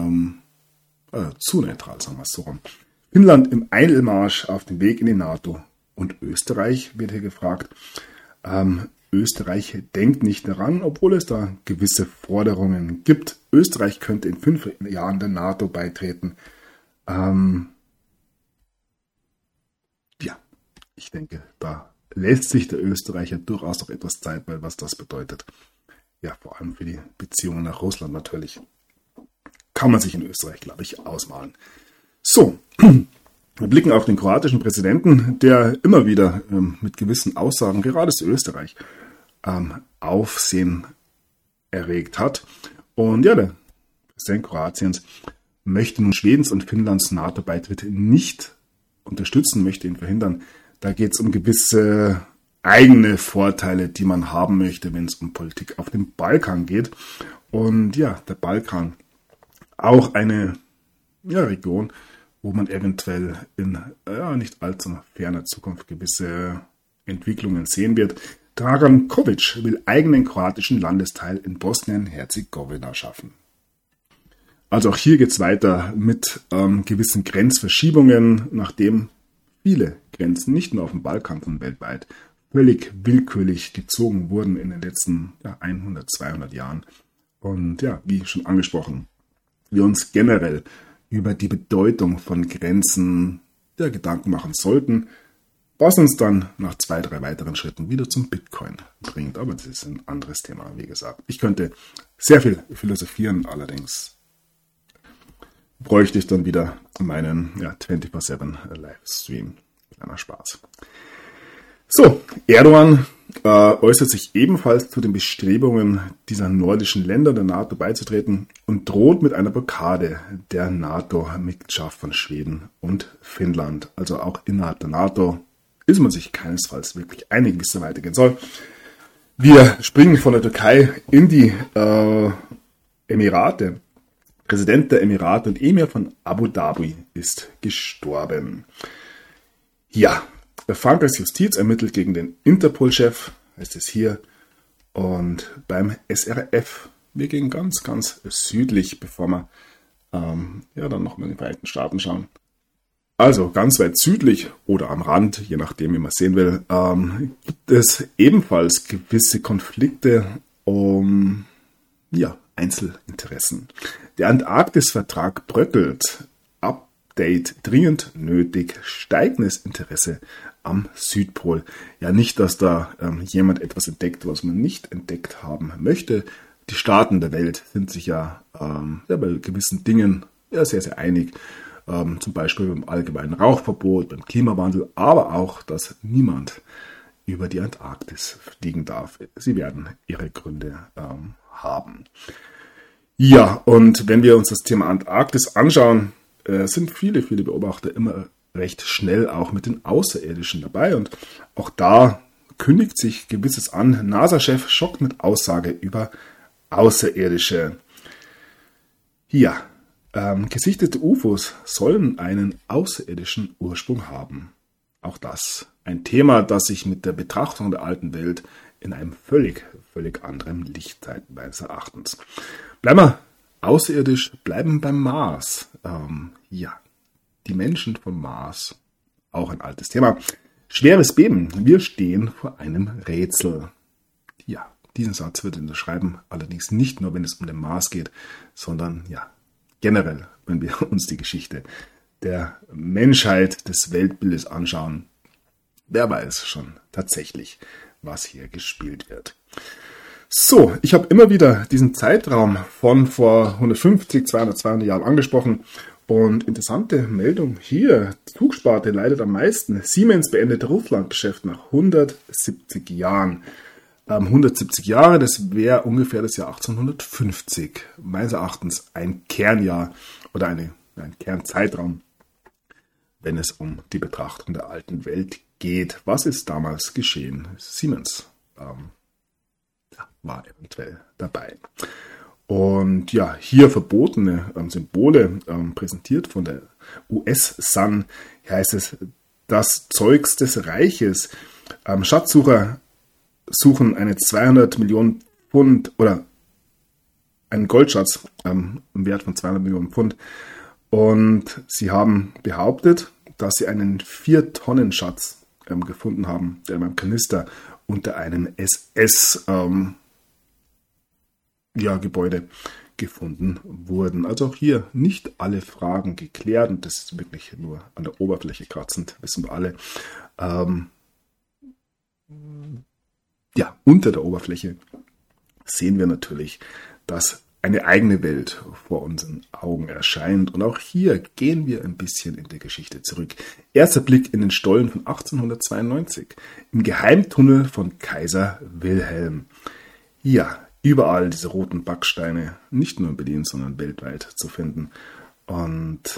zu neutral, sagen wir es so rum. Finnland im Eilmarsch auf dem Weg in die NATO und Österreich wird hier gefragt. Österreich denkt nicht daran, obwohl es da gewisse Forderungen gibt. Österreich könnte in 5 Jahren der NATO beitreten. Ich denke, da lässt sich der Österreicher durchaus noch etwas Zeit, weil was das bedeutet. Vor allem für die Beziehungen nach Russland natürlich. Kann man sich in Österreich, glaube ich, ausmalen. So, wir blicken auf den kroatischen Präsidenten, der immer wieder mit gewissen Aussagen, gerade zu Österreich, Aufsehen erregt hat. Und der Präsident Kroatiens möchte nun Schwedens und Finnlands NATO-Beitritt nicht unterstützen, möchte ihn verhindern. Da geht es um gewisse eigene Vorteile, die man haben möchte, wenn es um Politik auf dem Balkan geht. Und der Balkan, auch eine Region, wo man eventuell in nicht allzu ferner Zukunft gewisse Entwicklungen sehen wird. Dragan Čović will eigenen kroatischen Landesteil in Bosnien-Herzegowina schaffen. Also auch hier geht es weiter mit gewissen Grenzverschiebungen, nachdem viele Grenzen, nicht nur auf dem Balkan, sondern weltweit, völlig willkürlich gezogen wurden in den letzten 100, 200 Jahren. Und ja, wie schon angesprochen, wir uns generell über die Bedeutung von Grenzen Gedanken machen sollten, was uns dann nach 2, 3 weiteren Schritten wieder zum Bitcoin bringt. Aber das ist ein anderes Thema, wie gesagt. Ich könnte sehr viel philosophieren, allerdings bräuchte ich dann wieder meinen 24/7 Livestream. Kleiner Spaß. So, Erdogan äußert sich ebenfalls zu den Bestrebungen dieser nordischen Länder der NATO beizutreten und droht mit einer Blockade der NATO-Mitgliedschaft von Schweden und Finnland. Also auch innerhalb der NATO ist man sich keinesfalls wirklich einig, wie es so weitergehen soll. Wir springen von der Türkei in die Emirate. Präsident der Emirate und Emir von Abu Dhabi ist gestorben. Ja, Frankreichs Justiz ermittelt gegen den Interpol-Chef, heißt es hier, und beim SRF. Wir gehen ganz, ganz südlich, bevor wir dann nochmal in die Vereinigten Staaten schauen. Also ganz weit südlich oder am Rand, je nachdem, wie man es sehen will, gibt es ebenfalls gewisse Konflikte um Einzelinteressen. Der Antarktis-Vertrag bröckelt. Update dringend nötig. Steigendes Interesse am Südpol. Ja, nicht, dass da jemand etwas entdeckt, was man nicht entdeckt haben möchte. Die Staaten der Welt sind sich bei gewissen Dingen sehr, sehr einig. Zum Beispiel beim allgemeinen Rauchverbot, beim Klimawandel, aber auch, dass niemand über die Antarktis fliegen darf. Sie werden ihre Gründe haben. Ja, und wenn wir uns das Thema Antarktis anschauen, sind viele Beobachter immer recht schnell auch mit den Außerirdischen dabei. Und auch da kündigt sich Gewisses an. NASA-Chef schockt mit Aussage über Außerirdische. Ja, gesichtete UFOs sollen einen außerirdischen Ursprung haben. Auch das ein Thema, das sich mit der Betrachtung der alten Welt in einem völlig anderen Licht zeigt, meines Erachtens. Bleiben wir außerirdisch, bleiben beim Mars. Die Menschen vom Mars, auch ein altes Thema. Schweres Beben, wir stehen vor einem Rätsel. Ja, diesen Satz würde ich unterschreiben, allerdings nicht nur, wenn es um den Mars geht, sondern generell, wenn wir uns die Geschichte der Menschheit, des Weltbildes anschauen. Wer weiß schon tatsächlich, was hier gespielt wird. So, ich habe immer wieder diesen Zeitraum von vor 150, 200, 200 Jahren angesprochen. Und interessante Meldung hier, Zugsparte leidet am meisten. Siemens beendet Russlandgeschäft nach 170 Jahren. 170 Jahre, das wäre ungefähr das Jahr 1850. Meines Erachtens ein Kernjahr oder ein Kernzeitraum, wenn es um die Betrachtung der alten Welt geht. Was ist damals geschehen? Siemens war eventuell dabei. Und hier verbotene Symbole, präsentiert von der US-Sun, heißt es, das Zeugs des Reiches. Schatzsucher suchen eine 200 Millionen Pfund oder einen Goldschatz im Wert von 200 Millionen Pfund. Und sie haben behauptet, dass sie einen 4-Tonnen-Schatz gefunden haben, der in einem Kanister unter einem SS-Gebäude gefunden wurden. Also auch hier nicht alle Fragen geklärt und das ist wirklich nur an der Oberfläche kratzend, wissen wir alle. Unter der Oberfläche sehen wir natürlich, dass eine eigene Welt vor unseren Augen erscheint. Und auch hier gehen wir ein bisschen in der Geschichte zurück. Erster Blick in den Stollen von 1892, im Geheimtunnel von Kaiser Wilhelm. Ja, überall diese roten Backsteine, nicht nur in Berlin, sondern weltweit zu finden. Und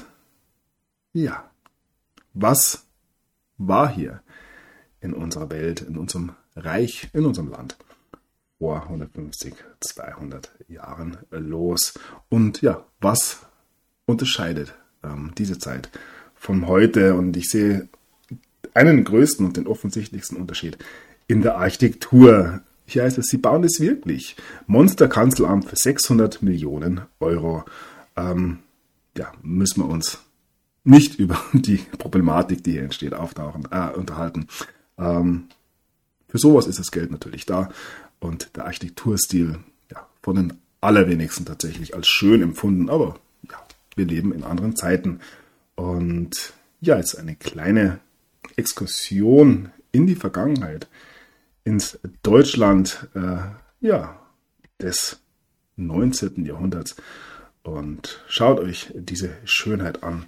was war hier in unserer Welt, in unserem Reich, in unserem Land vor 150, 200 Jahren los? Und was unterscheidet diese Zeit von heute und ich sehe einen größten und den offensichtlichsten Unterschied in der Architektur. Hier heißt es, sie bauen es wirklich. Monsterkanzleramt für 600 Millionen Euro. Müssen wir uns nicht über die Problematik, die hier entsteht, unterhalten. Für sowas ist das Geld natürlich da und der Architekturstil von den allerwenigsten tatsächlich als schön empfunden, aber wir leben in anderen Zeiten. Und jetzt eine kleine Exkursion in die Vergangenheit, ins Deutschland des 19. Jahrhunderts. Und schaut euch diese Schönheit an.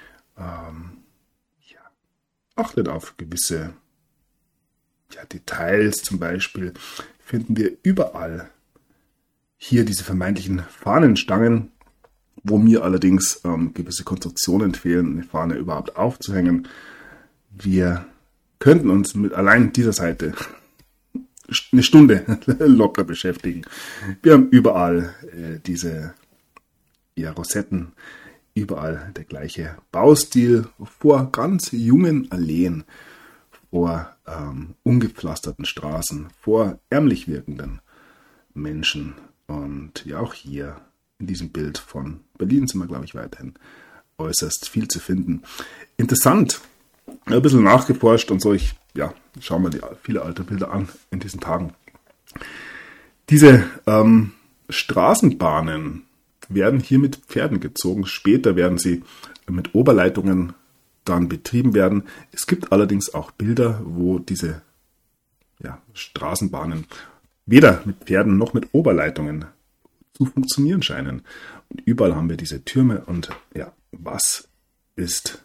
Achtet auf gewisse Details. Zum Beispiel finden wir überall hier diese vermeintlichen Fahnenstangen, wo mir allerdings gewisse Konstruktionen fehlen, eine Fahne überhaupt aufzuhängen. Wir könnten uns mit allein dieser Seite eine Stunde locker beschäftigen. Wir haben überall diese Rosetten, überall der gleiche Baustil, vor ganz jungen Alleen, vor ungepflasterten Straßen, vor ärmlich wirkenden Menschen. Und auch hier in diesem Bild von Berlin sind wir, glaube ich, weiterhin äußerst viel zu finden. Interessant, ein bisschen nachgeforscht und so. Ich schaue mal viele alte Bilder an in diesen Tagen. Diese Straßenbahnen werden hier mit Pferden gezogen. Später werden sie mit Oberleitungen dann betrieben werden. Es gibt allerdings auch Bilder, wo diese Straßenbahnen weder mit Pferden noch mit Oberleitungen zu funktionieren scheinen. Und überall haben wir diese Türme und was ist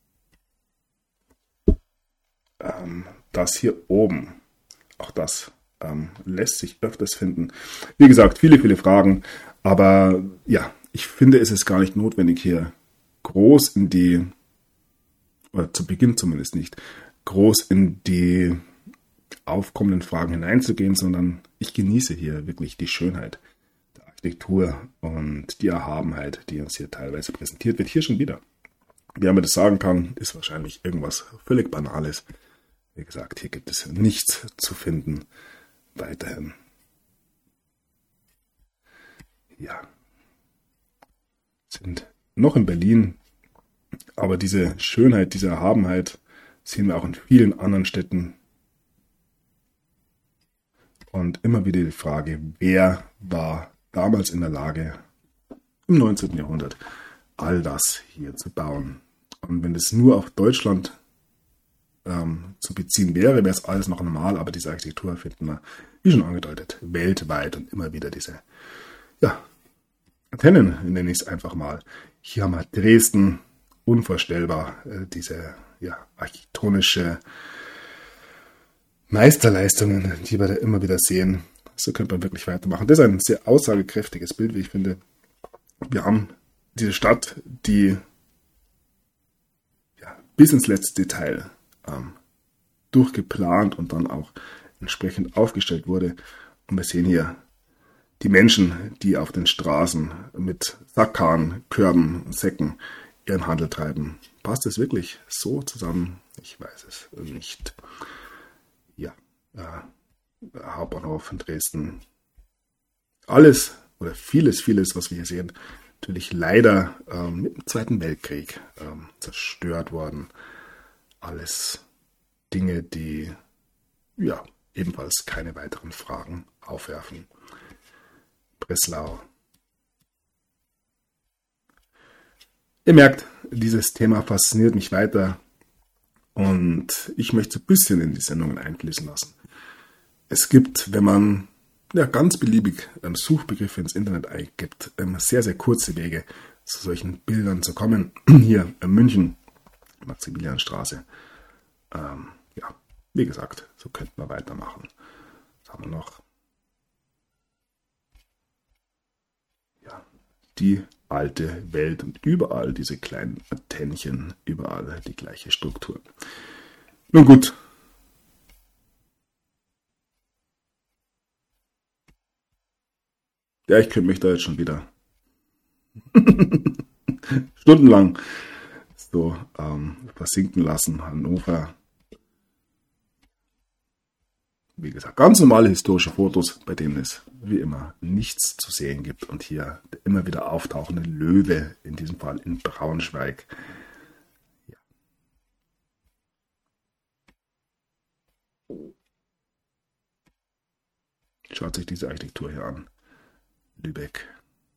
das hier oben? Auch das lässt sich öfters finden. Wie gesagt, viele, viele Fragen, aber ich finde, es ist gar nicht notwendig, hier groß oder zu Beginn zumindest nicht, groß in die aufkommenden Fragen hineinzugehen, sondern ich genieße hier wirklich die Schönheit der Architektur und die Erhabenheit, die uns hier teilweise präsentiert wird. Hier schon wieder. Wer mir das sagen kann, ist wahrscheinlich irgendwas völlig Banales. Wie gesagt, hier gibt es nichts zu finden. Weiterhin. Sind noch in Berlin, aber diese Schönheit, diese Erhabenheit sehen wir auch in vielen anderen Städten. Und immer wieder die Frage, wer war damals in der Lage, im 19. Jahrhundert all das hier zu bauen? Und wenn es nur auf Deutschland zu beziehen wäre, wäre es alles noch normal, aber diese Architektur finden wir, wie schon angedeutet, weltweit und immer wieder diese, Antennen, nenne ich es einfach mal. Hier haben wir Dresden, unvorstellbar, diese architektonische Meisterleistungen, die wir da immer wieder sehen. So könnte man wirklich weitermachen. Das ist ein sehr aussagekräftiges Bild, wie ich finde. Wir haben diese Stadt, die bis ins letzte Detail durchgeplant und dann auch entsprechend aufgestellt wurde. Und wir sehen hier die Menschen, die auf den Straßen mit Sackkarren, Körben, Säcken ihren Handel treiben. Passt es wirklich so zusammen? Ich weiß es nicht. Hauptbahnhof in Dresden. Alles oder vieles, was wir hier sehen, natürlich leider mit dem Zweiten Weltkrieg zerstört worden. Alles Dinge, die ebenfalls keine weiteren Fragen aufwerfen. Breslau. Ihr merkt, dieses Thema fasziniert mich weiter und ich möchte ein bisschen in die Sendungen einfließen lassen. Es gibt, wenn man ganz beliebig Suchbegriffe ins Internet eingibt, sehr, sehr kurze Wege zu solchen Bildern zu kommen. Hier in München, Maximilianstraße. Wie gesagt, so könnten wir weitermachen. Was haben wir noch? Die alte Welt und überall diese kleinen Antennchen, überall die gleiche Struktur. Nun gut. Ja, ich könnte mich da jetzt schon wieder stundenlang so versinken lassen. Hannover. Wie gesagt, ganz normale historische Fotos, bei denen es wie immer nichts zu sehen gibt. Und hier der immer wieder auftauchende Löwe, in diesem Fall in Braunschweig. Ja. Schaut sich diese Architektur hier an. Lübeck.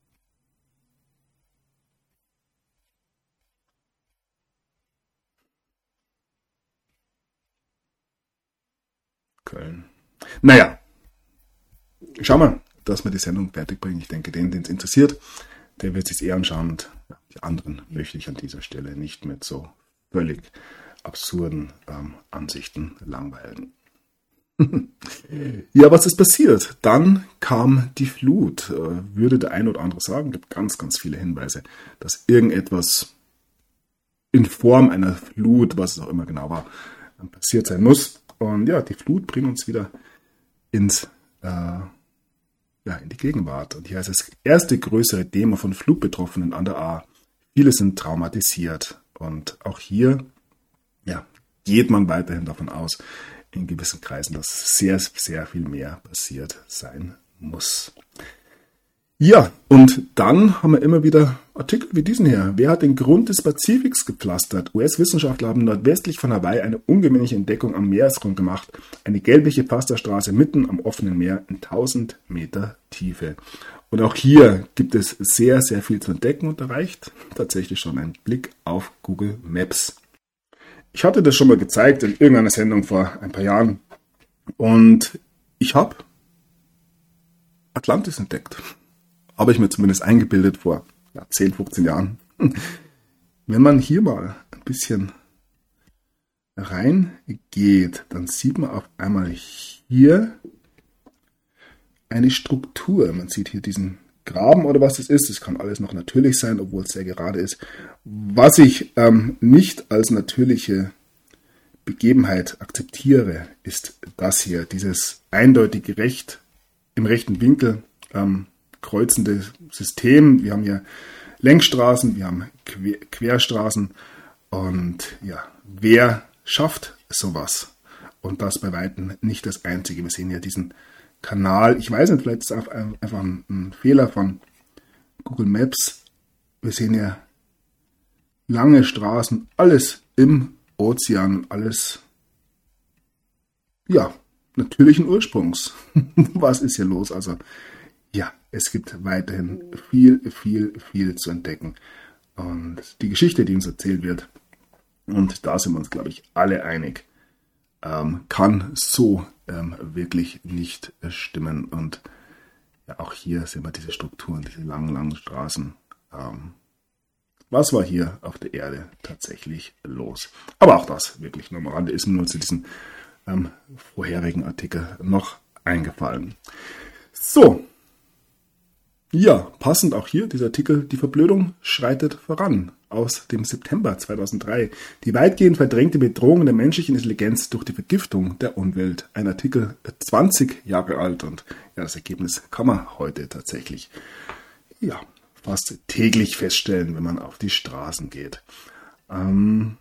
Köln. Naja, schauen wir, dass wir die Sendung fertig bringen. Ich denke, den es interessiert, der wird sich eher anschauen. Und die anderen möchte ich an dieser Stelle nicht mit so völlig absurden Ansichten langweilen. Ja, was ist passiert? Dann kam die Flut. Würde der ein oder andere sagen, gibt ganz, ganz viele Hinweise, dass irgendetwas in Form einer Flut, was es auch immer genau war, passiert sein muss. Und ja, die Flut bringt uns wieder in die Gegenwart. Und hier ist das erste größere Demo von Flutbetroffenen an der A. Viele sind traumatisiert. Und auch hier geht man weiterhin davon aus, in gewissen Kreisen, dass sehr, sehr viel mehr passiert sein muss. Ja, und dann haben wir immer wieder Artikel wie diesen hier. Wer hat den Grund des Pazifiks gepflastert? US-Wissenschaftler haben nordwestlich von Hawaii eine ungewöhnliche Entdeckung am Meeresgrund gemacht. Eine gelbliche Pflasterstraße mitten am offenen Meer in 1000 Meter Tiefe. Und auch hier gibt es sehr, sehr viel zu entdecken und da reicht tatsächlich schon ein Blick auf Google Maps. Ich hatte das schon mal gezeigt in irgendeiner Sendung vor ein paar Jahren und ich habe Atlantis entdeckt. Habe ich mir zumindest eingebildet vor 10, 15 Jahren. Wenn man hier mal ein bisschen reingeht, dann sieht man auf einmal hier eine Struktur. Man sieht hier diesen Graben oder was es ist. Das kann alles noch natürlich sein, obwohl es sehr gerade ist. Was ich nicht als natürliche Begebenheit akzeptiere, ist das hier. Dieses eindeutige im rechten Winkel kreuzende System. Wir haben hier Längsstraßen, wir haben Querstraßen und ja, wer schafft sowas? Und das bei weitem nicht das Einzige. Wir sehen ja diesen Kanal. Ich weiß nicht, vielleicht ist es einfach ein Fehler von Google Maps. Wir sehen ja lange Straßen, alles im Ozean, alles natürlichen Ursprungs. Was ist hier los? Also ja, es gibt weiterhin viel, viel, viel zu entdecken. Und die Geschichte, die uns erzählt wird, und da sind wir uns, glaube ich, alle einig, kann so wirklich nicht stimmen. Und ja, auch hier sehen wir diese Strukturen, diese langen, langen Straßen. Was war hier auf der Erde tatsächlich los? Aber auch das wirklich nur am Rande ist mir nur zu diesem vorherigen Artikel noch eingefallen. So. Ja, passend auch hier, dieser Artikel, die Verblödung schreitet voran, aus dem September 2003. Die weitgehend verdrängte Bedrohung der menschlichen Intelligenz durch die Vergiftung der Umwelt. Ein Artikel 20 Jahre alt und ja, das Ergebnis kann man heute tatsächlich fast täglich feststellen, wenn man auf die Straßen geht. Am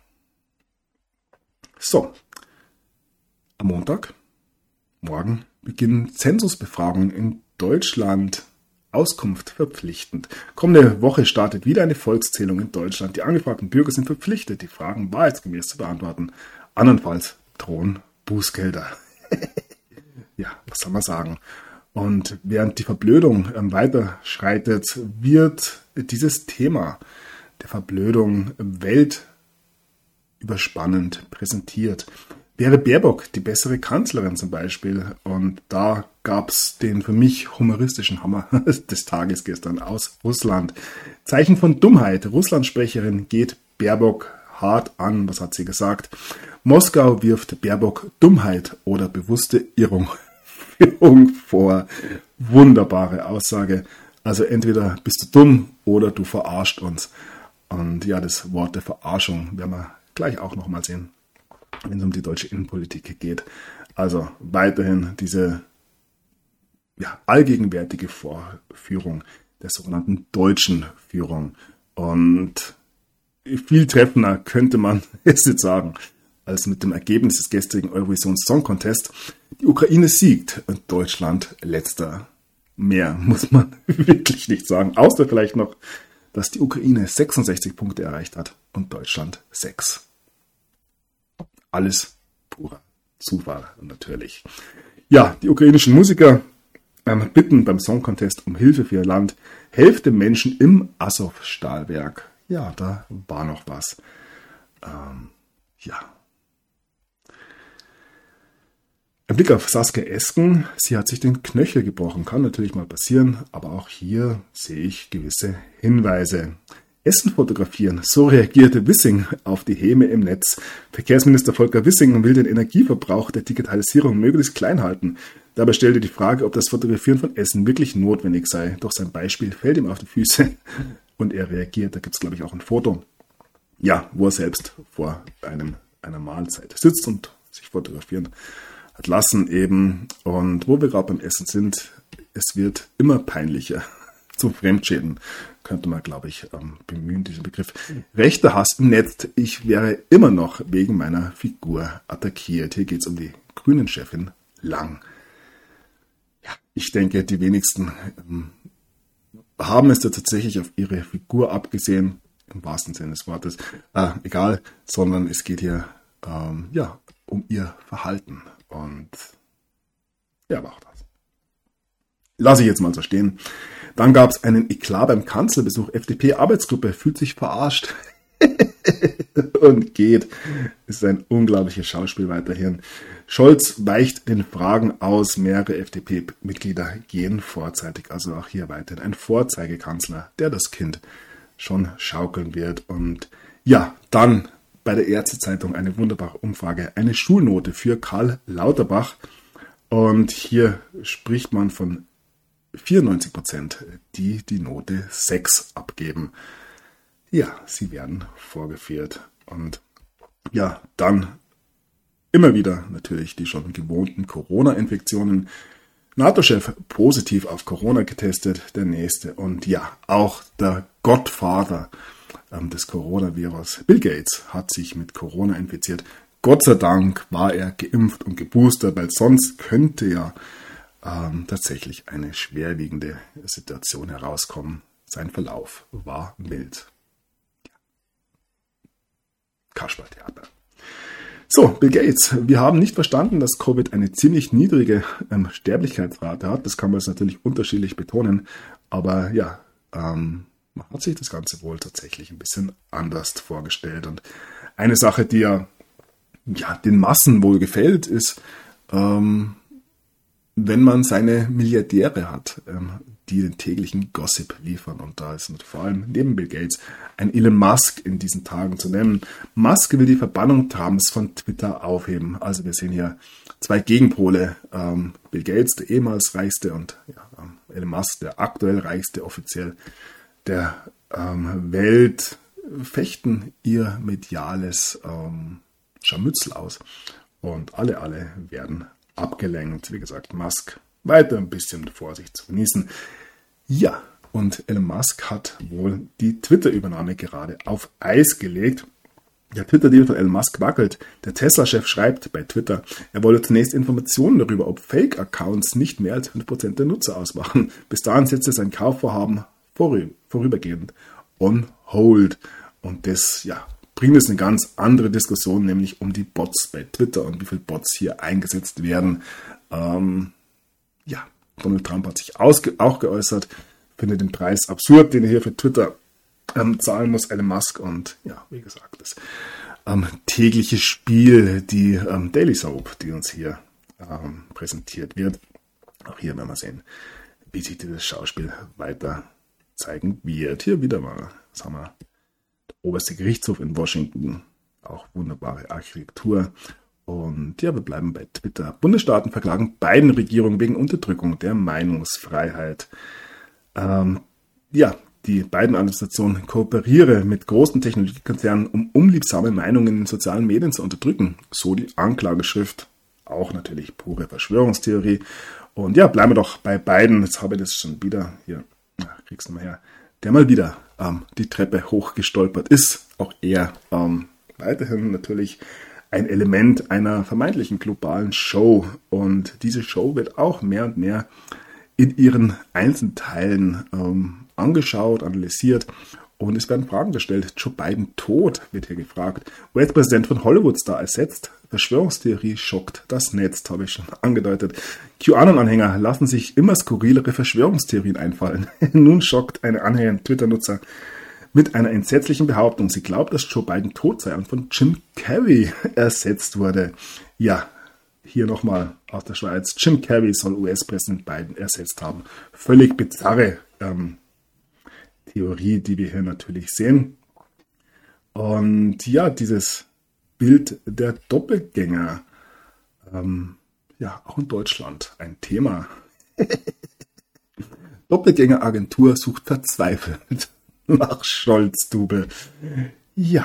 Montag, morgen, beginnen Zensusbefragungen in Deutschland. Auskunft verpflichtend. Kommende Woche startet wieder eine Volkszählung in Deutschland. Die angefragten Bürger sind verpflichtet, die Fragen wahrheitsgemäß zu beantworten. Andernfalls drohen Bußgelder. Ja, was soll man sagen? Und während die Verblödung weiter wird dieses Thema der Verblödung weltüberspannend präsentiert. Wäre Baerbock die bessere Kanzlerin zum Beispiel? Und da gab es den für mich humoristischen Hammer des Tages gestern aus Russland. Zeichen von Dummheit. Russland-Sprecherin geht Baerbock hart an. Was hat sie gesagt? Moskau wirft Baerbock Dummheit oder bewusste Irrung vor. Wunderbare Aussage. Also entweder bist du dumm oder du verarscht uns. Und ja, das Wort der Verarschung werden wir gleich auch nochmal sehen, wenn es um die deutsche Innenpolitik geht. Also weiterhin diese allgegenwärtige Vorführung der sogenannten deutschen Führung. Und viel treffender könnte man es jetzt sagen, als mit dem Ergebnis des gestrigen Eurovision Song Contest. Die Ukraine siegt und Deutschland letzter. Mehr muss man wirklich nicht sagen, außer vielleicht noch, dass die Ukraine 66 Punkte erreicht hat und Deutschland 6. Alles purer Zufall natürlich. Ja, die ukrainischen Musiker bitten beim Song Contest um Hilfe für ihr Land. Helft den Menschen im Azov-Stahlwerk. Ja, da war noch was. Ja. Ein Blick auf Saskia Esken. Sie hat sich den Knöchel gebrochen. Kann natürlich mal passieren, aber auch hier sehe ich gewisse Hinweise. Essen fotografieren. So reagierte Wissing auf die Häme im Netz. Verkehrsminister Volker Wissing will den Energieverbrauch der Digitalisierung möglichst klein halten. Dabei stellte die Frage, ob das Fotografieren von Essen wirklich notwendig sei. Doch sein Beispiel fällt ihm auf die Füße und er reagiert. Da gibt es, glaube ich, auch ein Foto. Ja, wo er selbst vor einer Mahlzeit sitzt und sich fotografieren hat lassen eben. Und wo wir gerade beim Essen sind, es wird immer peinlicher. Zum Fremdschäden könnte man, glaube ich, bemühen, diesen Begriff. Rechter Hass im Netz. Ich wäre immer noch wegen meiner Figur attackiert. Hier geht es um die Grünen-Chefin Lang. Ja, ich denke, die wenigsten haben es da tatsächlich auf ihre Figur abgesehen, im wahrsten Sinne des Wortes, egal, sondern es geht hier um ihr Verhalten. Und ja, war auch das. Lasse ich jetzt mal so stehen. Dann gab es einen Eklat beim Kanzlerbesuch. FDP-Arbeitsgruppe fühlt sich verarscht und geht. Ist ein unglaubliches Schauspiel weiterhin. Scholz weicht den Fragen aus. Mehrere FDP-Mitglieder gehen vorzeitig. Also auch hier weiterhin ein Vorzeigekanzler, der das Kind schon schaukeln wird. Und ja, dann bei der Ärztezeitung eine wunderbare Umfrage. Eine Schulnote für Karl Lauterbach. Und hier spricht man von 94%, die die Note 6 abgeben. Ja, sie werden vorgeführt. Und ja, dann immer wieder natürlich die schon gewohnten Corona-Infektionen. NATO-Chef positiv auf Corona getestet, der nächste. Und ja, auch der Gottvater des Coronavirus, Bill Gates, hat sich mit Corona infiziert. Gott sei Dank war er geimpft und geboostert, weil sonst könnte ja tatsächlich eine schwerwiegende Situation herauskommen. Sein Verlauf war mild. Ja. Kasperltheater. So, Bill Gates. Wir haben nicht verstanden, dass Covid eine ziemlich niedrige Sterblichkeitsrate hat. Das kann man jetzt natürlich unterschiedlich betonen. Aber ja, man hat sich das Ganze wohl tatsächlich ein bisschen anders vorgestellt. Und eine Sache, die ja den Massen wohl gefällt, ist, wenn man seine Milliardäre hat, die den täglichen Gossip liefern. Und da ist vor allem neben Bill Gates ein Elon Musk in diesen Tagen zu nennen. Musk will die Verbannung Trumps von Twitter aufheben. Also wir sehen hier zwei Gegenpole. Bill Gates, der ehemals reichste, und Elon Musk, der aktuell reichste offiziell der Welt, fechten ihr mediales Scharmützel aus. Und alle werden abgelenkt. Wie gesagt, Musk weiter ein bisschen Vorsicht zu genießen. Ja, und Elon Musk hat wohl die Twitter-Übernahme gerade auf Eis gelegt. Der Twitter-Deal von Elon Musk wackelt. Der Tesla-Chef schreibt bei Twitter, er wolle zunächst Informationen darüber, ob Fake-Accounts nicht mehr als 5% der Nutzer ausmachen. Bis dahin setzte sein Kaufvorhaben vorübergehend on hold. Und das, bringt es eine ganz andere Diskussion, nämlich um die Bots bei Twitter und wie viele Bots hier eingesetzt werden. Donald Trump hat sich auch geäußert, findet den Preis absurd, den er hier für Twitter zahlen muss, Elon Musk. Und ja, wie gesagt, das tägliche Spiel, die Daily Soap, die uns hier präsentiert wird. Auch hier werden wir sehen, wie sich dieses Schauspiel weiter zeigen wird. Hier wieder mal, was haben wir? Oberste Gerichtshof in Washington, auch wunderbare Architektur. Und ja, wir bleiben bei Twitter. Bundesstaaten verklagen beiden Regierungen wegen Unterdrückung der Meinungsfreiheit. Die beiden Administrationen kooperieren mit großen Technologiekonzernen, um unliebsame Meinungen in sozialen Medien zu unterdrücken. So die Anklageschrift. Auch natürlich pure Verschwörungstheorie. Und ja, bleiben wir doch bei beiden. Jetzt habe ich das schon wieder hier. Kriegst du mal her. der mal wieder die Treppe hochgestolpert ist. Auch er weiterhin natürlich ein Element einer vermeintlichen globalen Show. Und diese Show wird auch mehr und mehr in ihren Einzelteilen angeschaut, analysiert. Und es werden Fragen gestellt. Joe Biden tot, wird hier gefragt. US-Präsident von Hollywood-Star ersetzt. Verschwörungstheorie schockt das Netz, habe ich schon angedeutet. QAnon-Anhänger lassen sich immer skurrilere Verschwörungstheorien einfallen. Nun schockt eine Anhängerin Twitter-Nutzer mit einer entsetzlichen Behauptung. Sie glaubt, dass Joe Biden tot sei und von Jim Carrey ersetzt wurde. Ja, hier nochmal aus der Schweiz. Jim Carrey soll US-Präsident Biden ersetzt haben. Völlig bizarre Theorie, die wir hier natürlich sehen. Und ja, dieses Bild der Doppelgänger, ja, auch in Deutschland ein Thema. Doppelgängeragentur sucht verzweifelt nach Scholz-Double. Ja,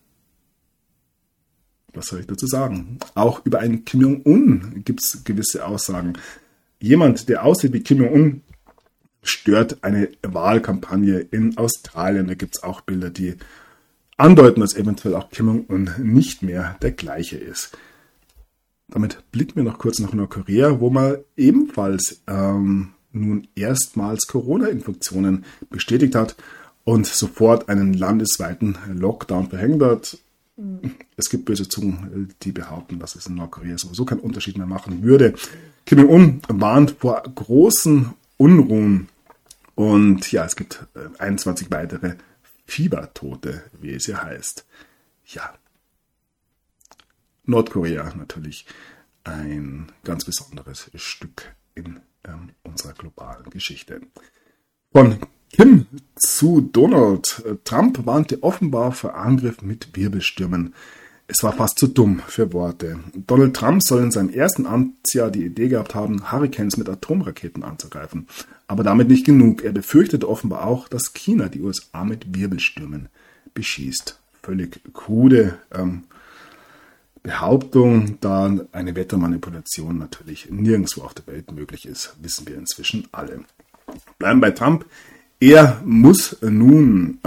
was soll ich dazu sagen? Auch über einen Kim Jong-un gibt es gewisse Aussagen. Jemand, der aussieht wie Kim Jong-un, stört eine Wahlkampagne in Australien. Da gibt es auch Bilder, die andeuten, dass eventuell auch Kim Jong-un nicht mehr der gleiche ist. Damit blicken wir noch kurz nach Nordkorea, wo man ebenfalls nun erstmals Corona-Infektionen bestätigt hat und sofort einen landesweiten Lockdown verhängt hat. Es gibt böse Zungen, die behaupten, dass es in Nordkorea sowieso keinen Unterschied mehr machen würde. Kim Jong-un warnt vor großen Unruhen. Und ja, es gibt 21 weitere Fiebertote, wie es hier heißt. Ja, Nordkorea natürlich ein ganz besonderes Stück in unserer globalen Geschichte. Von Kim zu Donald. Trump warnte offenbar vor Angriff mit Wirbelstürmen. Es war fast zu dumm für Worte. Donald Trump soll in seinem ersten Amtsjahr die Idee gehabt haben, Hurrikans mit Atomraketen anzugreifen. Aber damit nicht genug. Er befürchtete offenbar auch, dass China die USA mit Wirbelstürmen beschießt. Völlig krude Behauptung, da eine Wettermanipulation natürlich nirgendwo auf der Welt möglich ist, wissen wir inzwischen alle. Bleiben bei Trump. Er muss nun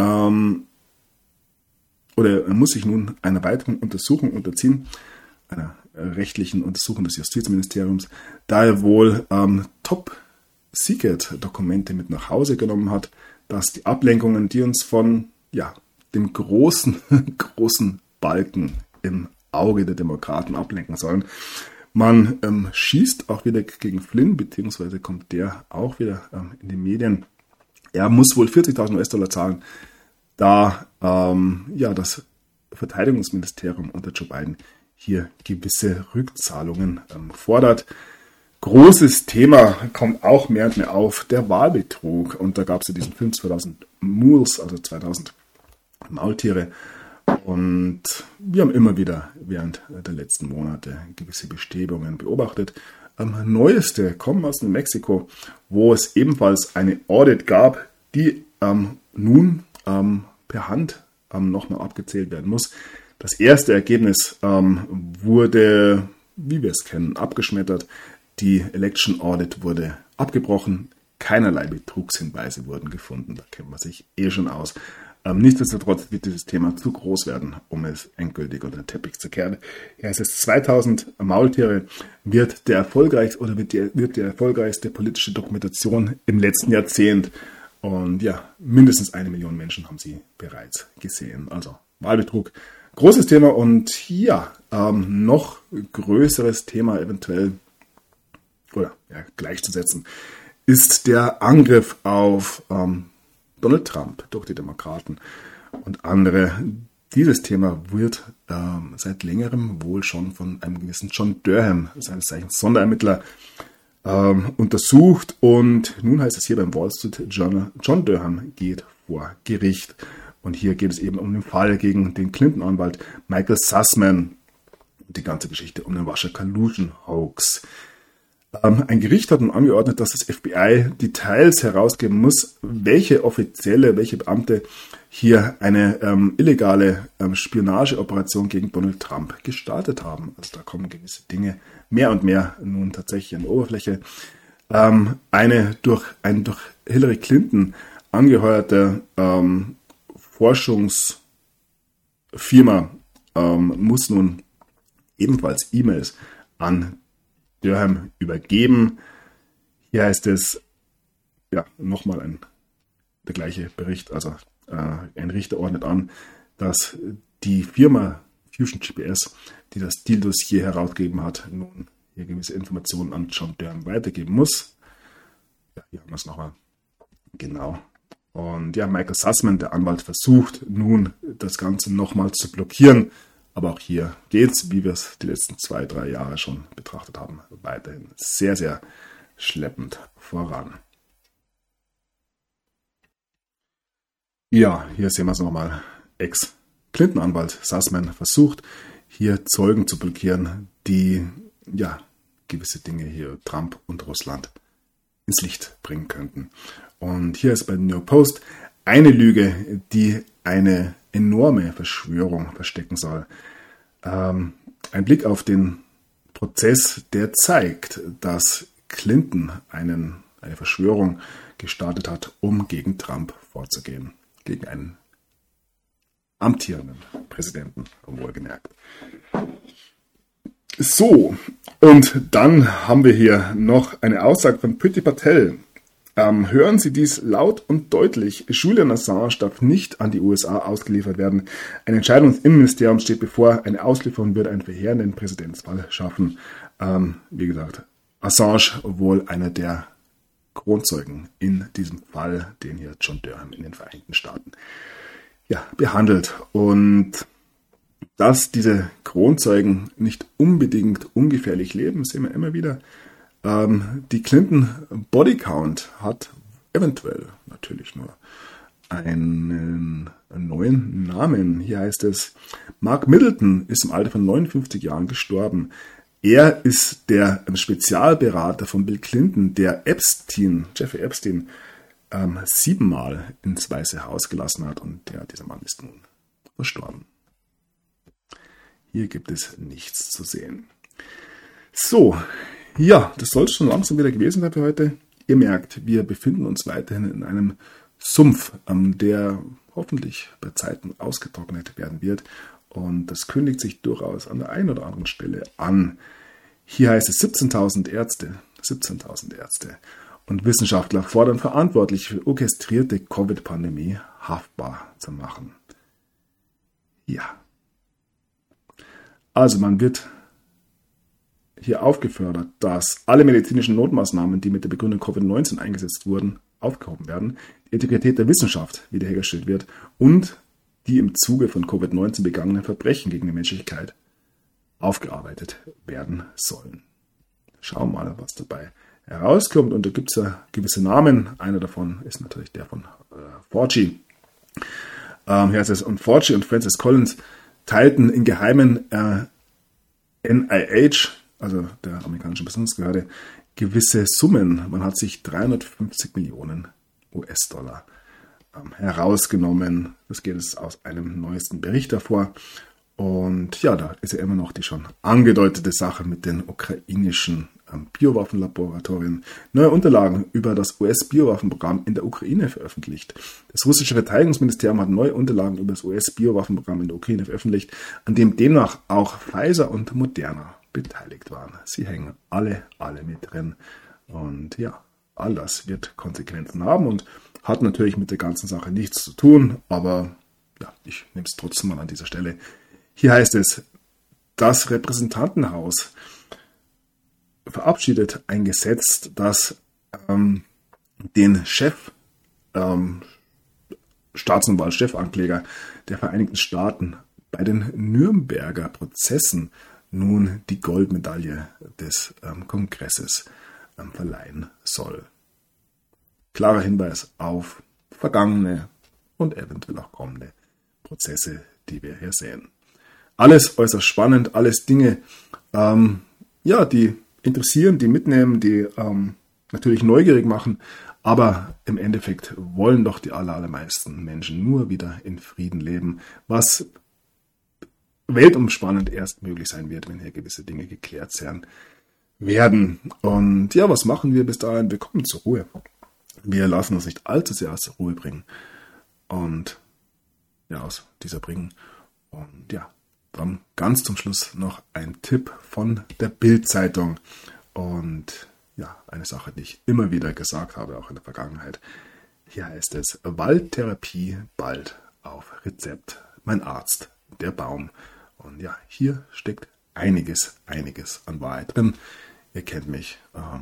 er muss sich nun einer weiteren Untersuchung unterziehen, einer rechtlichen Untersuchung des Justizministeriums, da er wohl Top-Secret-Dokumente mit nach Hause genommen hat, dass die Ablenkungen, die uns von dem großen Balken im Auge der Demokraten ablenken sollen. Man schießt auch wieder gegen Flynn, beziehungsweise kommt der auch wieder in die Medien. Er muss wohl 40.000 US-Dollar zahlen, da das Verteidigungsministerium unter Joe Biden hier gewisse Rückzahlungen fordert. Großes Thema kommt auch mehr und mehr auf, der Wahlbetrug. Und da gab es ja diesen Film 2000 Mules, also 2000 Maultiere. Und wir haben immer wieder während der letzten Monate gewisse Bestrebungen beobachtet. Neueste kommen aus New Mexico, wo es ebenfalls eine Audit gab, die nun per Hand nochmal abgezählt werden muss. Das erste Ergebnis wurde, wie wir es kennen, abgeschmettert. Die Election Audit wurde abgebrochen. Keinerlei Betrugshinweise wurden gefunden. Da kennt man sich schon aus. Nichtsdestotrotz wird dieses Thema zu groß werden, um es endgültig unter den Teppich zu kehren. Ja, es ist 2000 Maultiere, wird die erfolgreichste politische Dokumentation im letzten Jahrzehnt. Und ja, mindestens 1 Million Menschen haben sie bereits gesehen. Also Wahlbetrug, großes Thema und ja, noch größeres Thema eventuell gleichzusetzen, ist der Angriff auf Donald Trump durch die Demokraten und andere. Dieses Thema wird seit längerem wohl schon von einem gewissen John Durham, seines Zeichens Sonderermittler, untersucht. Und nun heißt es hier beim Wall Street Journal, John Durham geht vor Gericht. Und hier geht es eben um den Fall gegen den Clinton-Anwalt Michael Sussman und die ganze Geschichte um den Russia Collusion Hoax. Ein Gericht hat nun angeordnet, dass das FBI Details herausgeben muss, welche Beamte hier eine illegale Spionageoperation gegen Donald Trump gestartet haben. Also da kommen gewisse Dinge mehr und mehr nun tatsächlich an die Oberfläche. Ein durch Hillary Clinton angeheuerte Forschungsfirma muss nun ebenfalls E-Mails an Durham übergeben. Hier heißt es, ja, nochmal der gleiche Bericht, also ein Richter ordnet an, dass die Firma Fusion GPS, die das Deal-Dossier herausgegeben hat, nun hier gewisse Informationen an John Durham weitergeben muss. Ja, hier haben wir es nochmal. Genau. Und ja, Michael Sussman, der Anwalt, versucht nun das Ganze nochmal zu blockieren. Aber auch hier geht's, wie wir es die letzten 2-3 Jahre schon betrachtet haben, weiterhin sehr, sehr schleppend voran. Ja, hier sehen wir es nochmal. Ex-Clinton-Anwalt Sussman versucht, hier Zeugen zu blockieren, die ja gewisse Dinge hier Trump und Russland ins Licht bringen könnten. Und hier ist bei New York Post eine Lüge, die eine enorme Verschwörung verstecken soll. Ein Blick auf den Prozess, der zeigt, dass Clinton eine Verschwörung gestartet hat, um gegen Trump vorzugehen. Gegen einen amtierenden Präsidenten, wohlgemerkt. So, und dann haben wir hier noch eine Aussage von Priti Patel. Hören Sie dies laut und deutlich. Julian Assange darf nicht an die USA ausgeliefert werden. Eine Entscheidung des Innenministeriums steht bevor. Eine Auslieferung würde einen verheerenden Präzedenzfall schaffen. Wie gesagt, Assange wohl einer der Kronzeugen in diesem Fall, den hier John Durham in den Vereinigten Staaten behandelt. Und dass diese Kronzeugen nicht unbedingt ungefährlich leben, sehen wir immer wieder. Die Clinton Body Count hat eventuell natürlich nur einen neuen Namen. Hier heißt es, Mark Middleton ist im Alter von 59 Jahren gestorben. Er ist der Spezialberater von Bill Clinton, der Jeffrey Epstein, 7-mal ins Weiße Haus gelassen hat. Und dieser Mann ist nun verstorben. Hier gibt es nichts zu sehen. So, ja, das soll es schon langsam wieder gewesen sein für heute. Ihr merkt, wir befinden uns weiterhin in einem Sumpf, der hoffentlich bei Zeiten ausgetrocknet werden wird. Und das kündigt sich durchaus an der einen oder anderen Stelle an. Hier heißt es 17.000 Ärzte und Wissenschaftler fordern Verantwortliche für orchestrierte Covid-Pandemie haftbar zu machen. Ja. Also man wird hier aufgefordert, dass alle medizinischen Notmaßnahmen, die mit der Begründung Covid-19 eingesetzt wurden, aufgehoben werden, die Integrität der Wissenschaft wiederhergestellt wird und die im Zuge von Covid-19 begangenen Verbrechen gegen die Menschlichkeit aufgearbeitet werden sollen. Schauen wir mal, was dabei herauskommt. Und da gibt es ja gewisse Namen. Einer davon ist natürlich der von Fauci. Hier heißt es, und Fauci und Francis Collins teilten in geheimen NIH, also der amerikanischen Bundesbehörde, gewisse Summen. Man hat sich 350 Millionen US-Dollar herausgenommen. Das geht es aus einem neuesten Bericht hervor. Und ja, da ist ja immer noch die schon angedeutete Sache mit den ukrainischen Biowaffenlaboratorien. Neue Unterlagen über das US-Biowaffenprogramm in der Ukraine veröffentlicht. Das russische Verteidigungsministerium hat neue Unterlagen über das US-Biowaffenprogramm in der Ukraine veröffentlicht, an dem demnach auch Pfizer und Moderna beteiligt waren. Sie hängen alle mit drin. Und ja, all das wird Konsequenzen haben und hat natürlich mit der ganzen Sache nichts zu tun, aber ja, ich nehme es trotzdem mal an dieser Stelle. Hier heißt es, das Repräsentantenhaus verabschiedet ein Gesetz, das den Staatsanwalt, Chefankläger der Vereinigten Staaten bei den Nürnberger Prozessen nun die Goldmedaille des Kongresses verleihen soll. Klarer Hinweis auf vergangene und eventuell auch kommende Prozesse, die wir hier sehen. Alles äußerst spannend, alles Dinge, die interessieren, die mitnehmen, die natürlich neugierig machen, aber im Endeffekt wollen doch die allermeisten Menschen nur wieder in Frieden leben, was weltumspannend erst möglich sein wird, wenn hier gewisse Dinge geklärt werden. Und ja, was machen wir bis dahin? Wir kommen zur Ruhe. Wir lassen uns nicht allzu sehr aus der Ruhe bringen und aus dieser bringen. Und dann ganz zum Schluss noch ein Tipp von der Bild-Zeitung. Und eine Sache, die ich immer wieder gesagt habe, auch in der Vergangenheit. Hier heißt es: Waldtherapie bald auf Rezept. Mein Arzt, der Baum. Und hier steckt einiges an Wahrheit drin. Ihr kennt mich.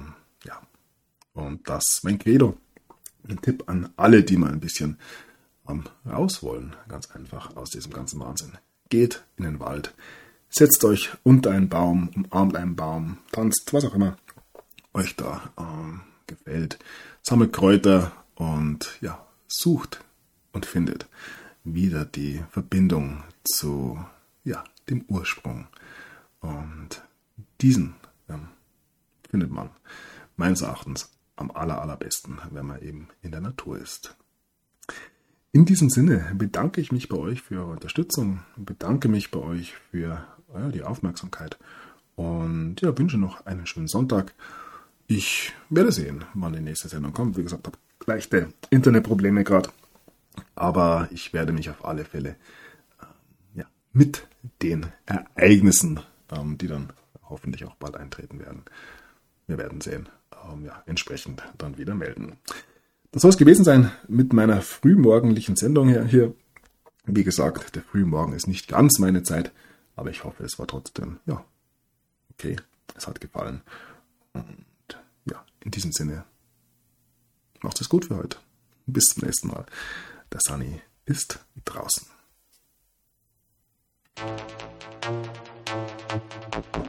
Und das mein Credo. Ein Tipp an alle, die mal ein bisschen raus wollen. Ganz einfach aus diesem ganzen Wahnsinn. Geht in den Wald. Setzt euch unter einen Baum, umarmt einen Baum, tanzt, was auch immer euch da gefällt. Sammelt Kräuter und sucht und findet wieder die Verbindung zu dem Ursprung. Und diesen findet man meines Erachtens am allerbesten, wenn man eben in der Natur ist. In diesem Sinne bedanke ich mich bei euch für eure Unterstützung, bedanke mich bei euch für die Aufmerksamkeit und wünsche noch einen schönen Sonntag. Ich werde sehen, wann die nächste Sendung kommt. Wie gesagt, habe leichte Internetprobleme gerade, aber ich werde mich auf alle Fälle mit den Ereignissen, die dann hoffentlich auch bald eintreten werden, wir werden sehen, entsprechend dann wieder melden. Das soll es gewesen sein mit meiner frühmorgendlichen Sendung hier. Wie gesagt, der Frühmorgen ist nicht ganz meine Zeit, aber ich hoffe, es war trotzdem, okay, es hat gefallen. Und in diesem Sinne, macht es gut für heute. Bis zum nächsten Mal. Der Sunny ist draußen.